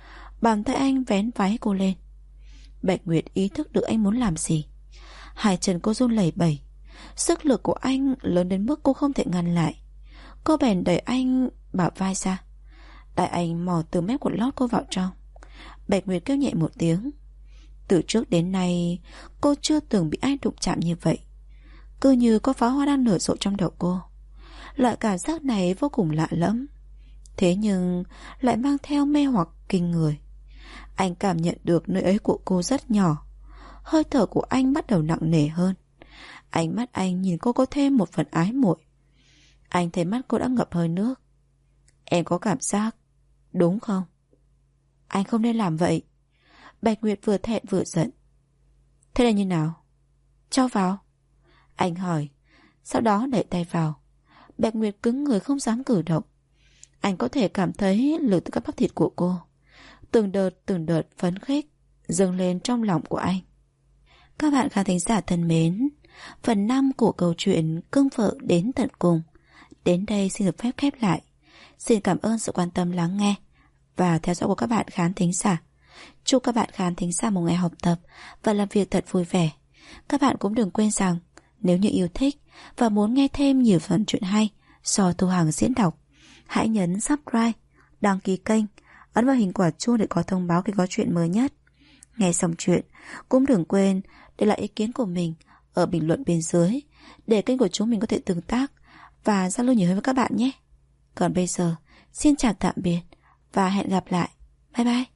[SPEAKER 2] Bàn tay anh vén váy cô lên. Bạch Nguyệt ý thức được anh muốn làm gì. Hai chân cô run lẩy bẩy. Sức lực của anh lớn đến mức cô không thể ngăn lại. Cô bèn đẩy anh bả vai ra. Tay anh mò từ mép quần lót cô vào trong. Bạch Nguyệt kêu nhẹ một tiếng. Từ trước đến nay cô chưa từng bị ai đụng chạm như vậy. Cứ như có pháo hoa đang nở rộ trong đầu cô. Loại cảm giác này vô cùng lạ lẫm, thế nhưng lại mang theo mê hoặc kinh người. Anh cảm nhận được nơi ấy của cô rất nhỏ. Hơi thở của anh bắt đầu nặng nề hơn. Ánh mắt anh nhìn cô có thêm một phần ái muội. Anh thấy mắt cô đã ngập hơi nước. Em có cảm giác đúng không? Anh không nên làm vậy. Bạch Nguyệt vừa thẹn vừa giận. Thế là như nào? Cho vào. Anh hỏi. Sau đó đẩy tay vào. Bạch Nguyệt cứng người không dám cử động. Anh có thể cảm thấy lực từ các bắp thịt của cô. Từng đợt phấn khích dâng lên trong lòng của anh. Các bạn khán thính giả thân mến, phần 5 của câu chuyện Cưng Vợ đến tận cùng đến đây xin được phép khép lại. Xin cảm ơn sự quan tâm lắng nghe và theo dõi của các bạn khán thính giả. Chúc các bạn khán thính giả một ngày học tập và làm việc thật vui vẻ. Các bạn cũng đừng quên rằng nếu như yêu thích và muốn nghe thêm nhiều phần chuyện hay do Thu Hằng diễn đọc, hãy nhấn subscribe, đăng ký kênh, ấn vào hình quả chuông để có thông báo khi có chuyện mới nhất. Nghe xong chuyện, cũng đừng quên để lại ý kiến của mình ở bình luận bên dưới để kênh của chúng mình có thể tương tác và giao lưu nhiều hơn với các bạn nhé. Còn bây giờ, xin chào tạm biệt và hẹn gặp lại. Bye bye.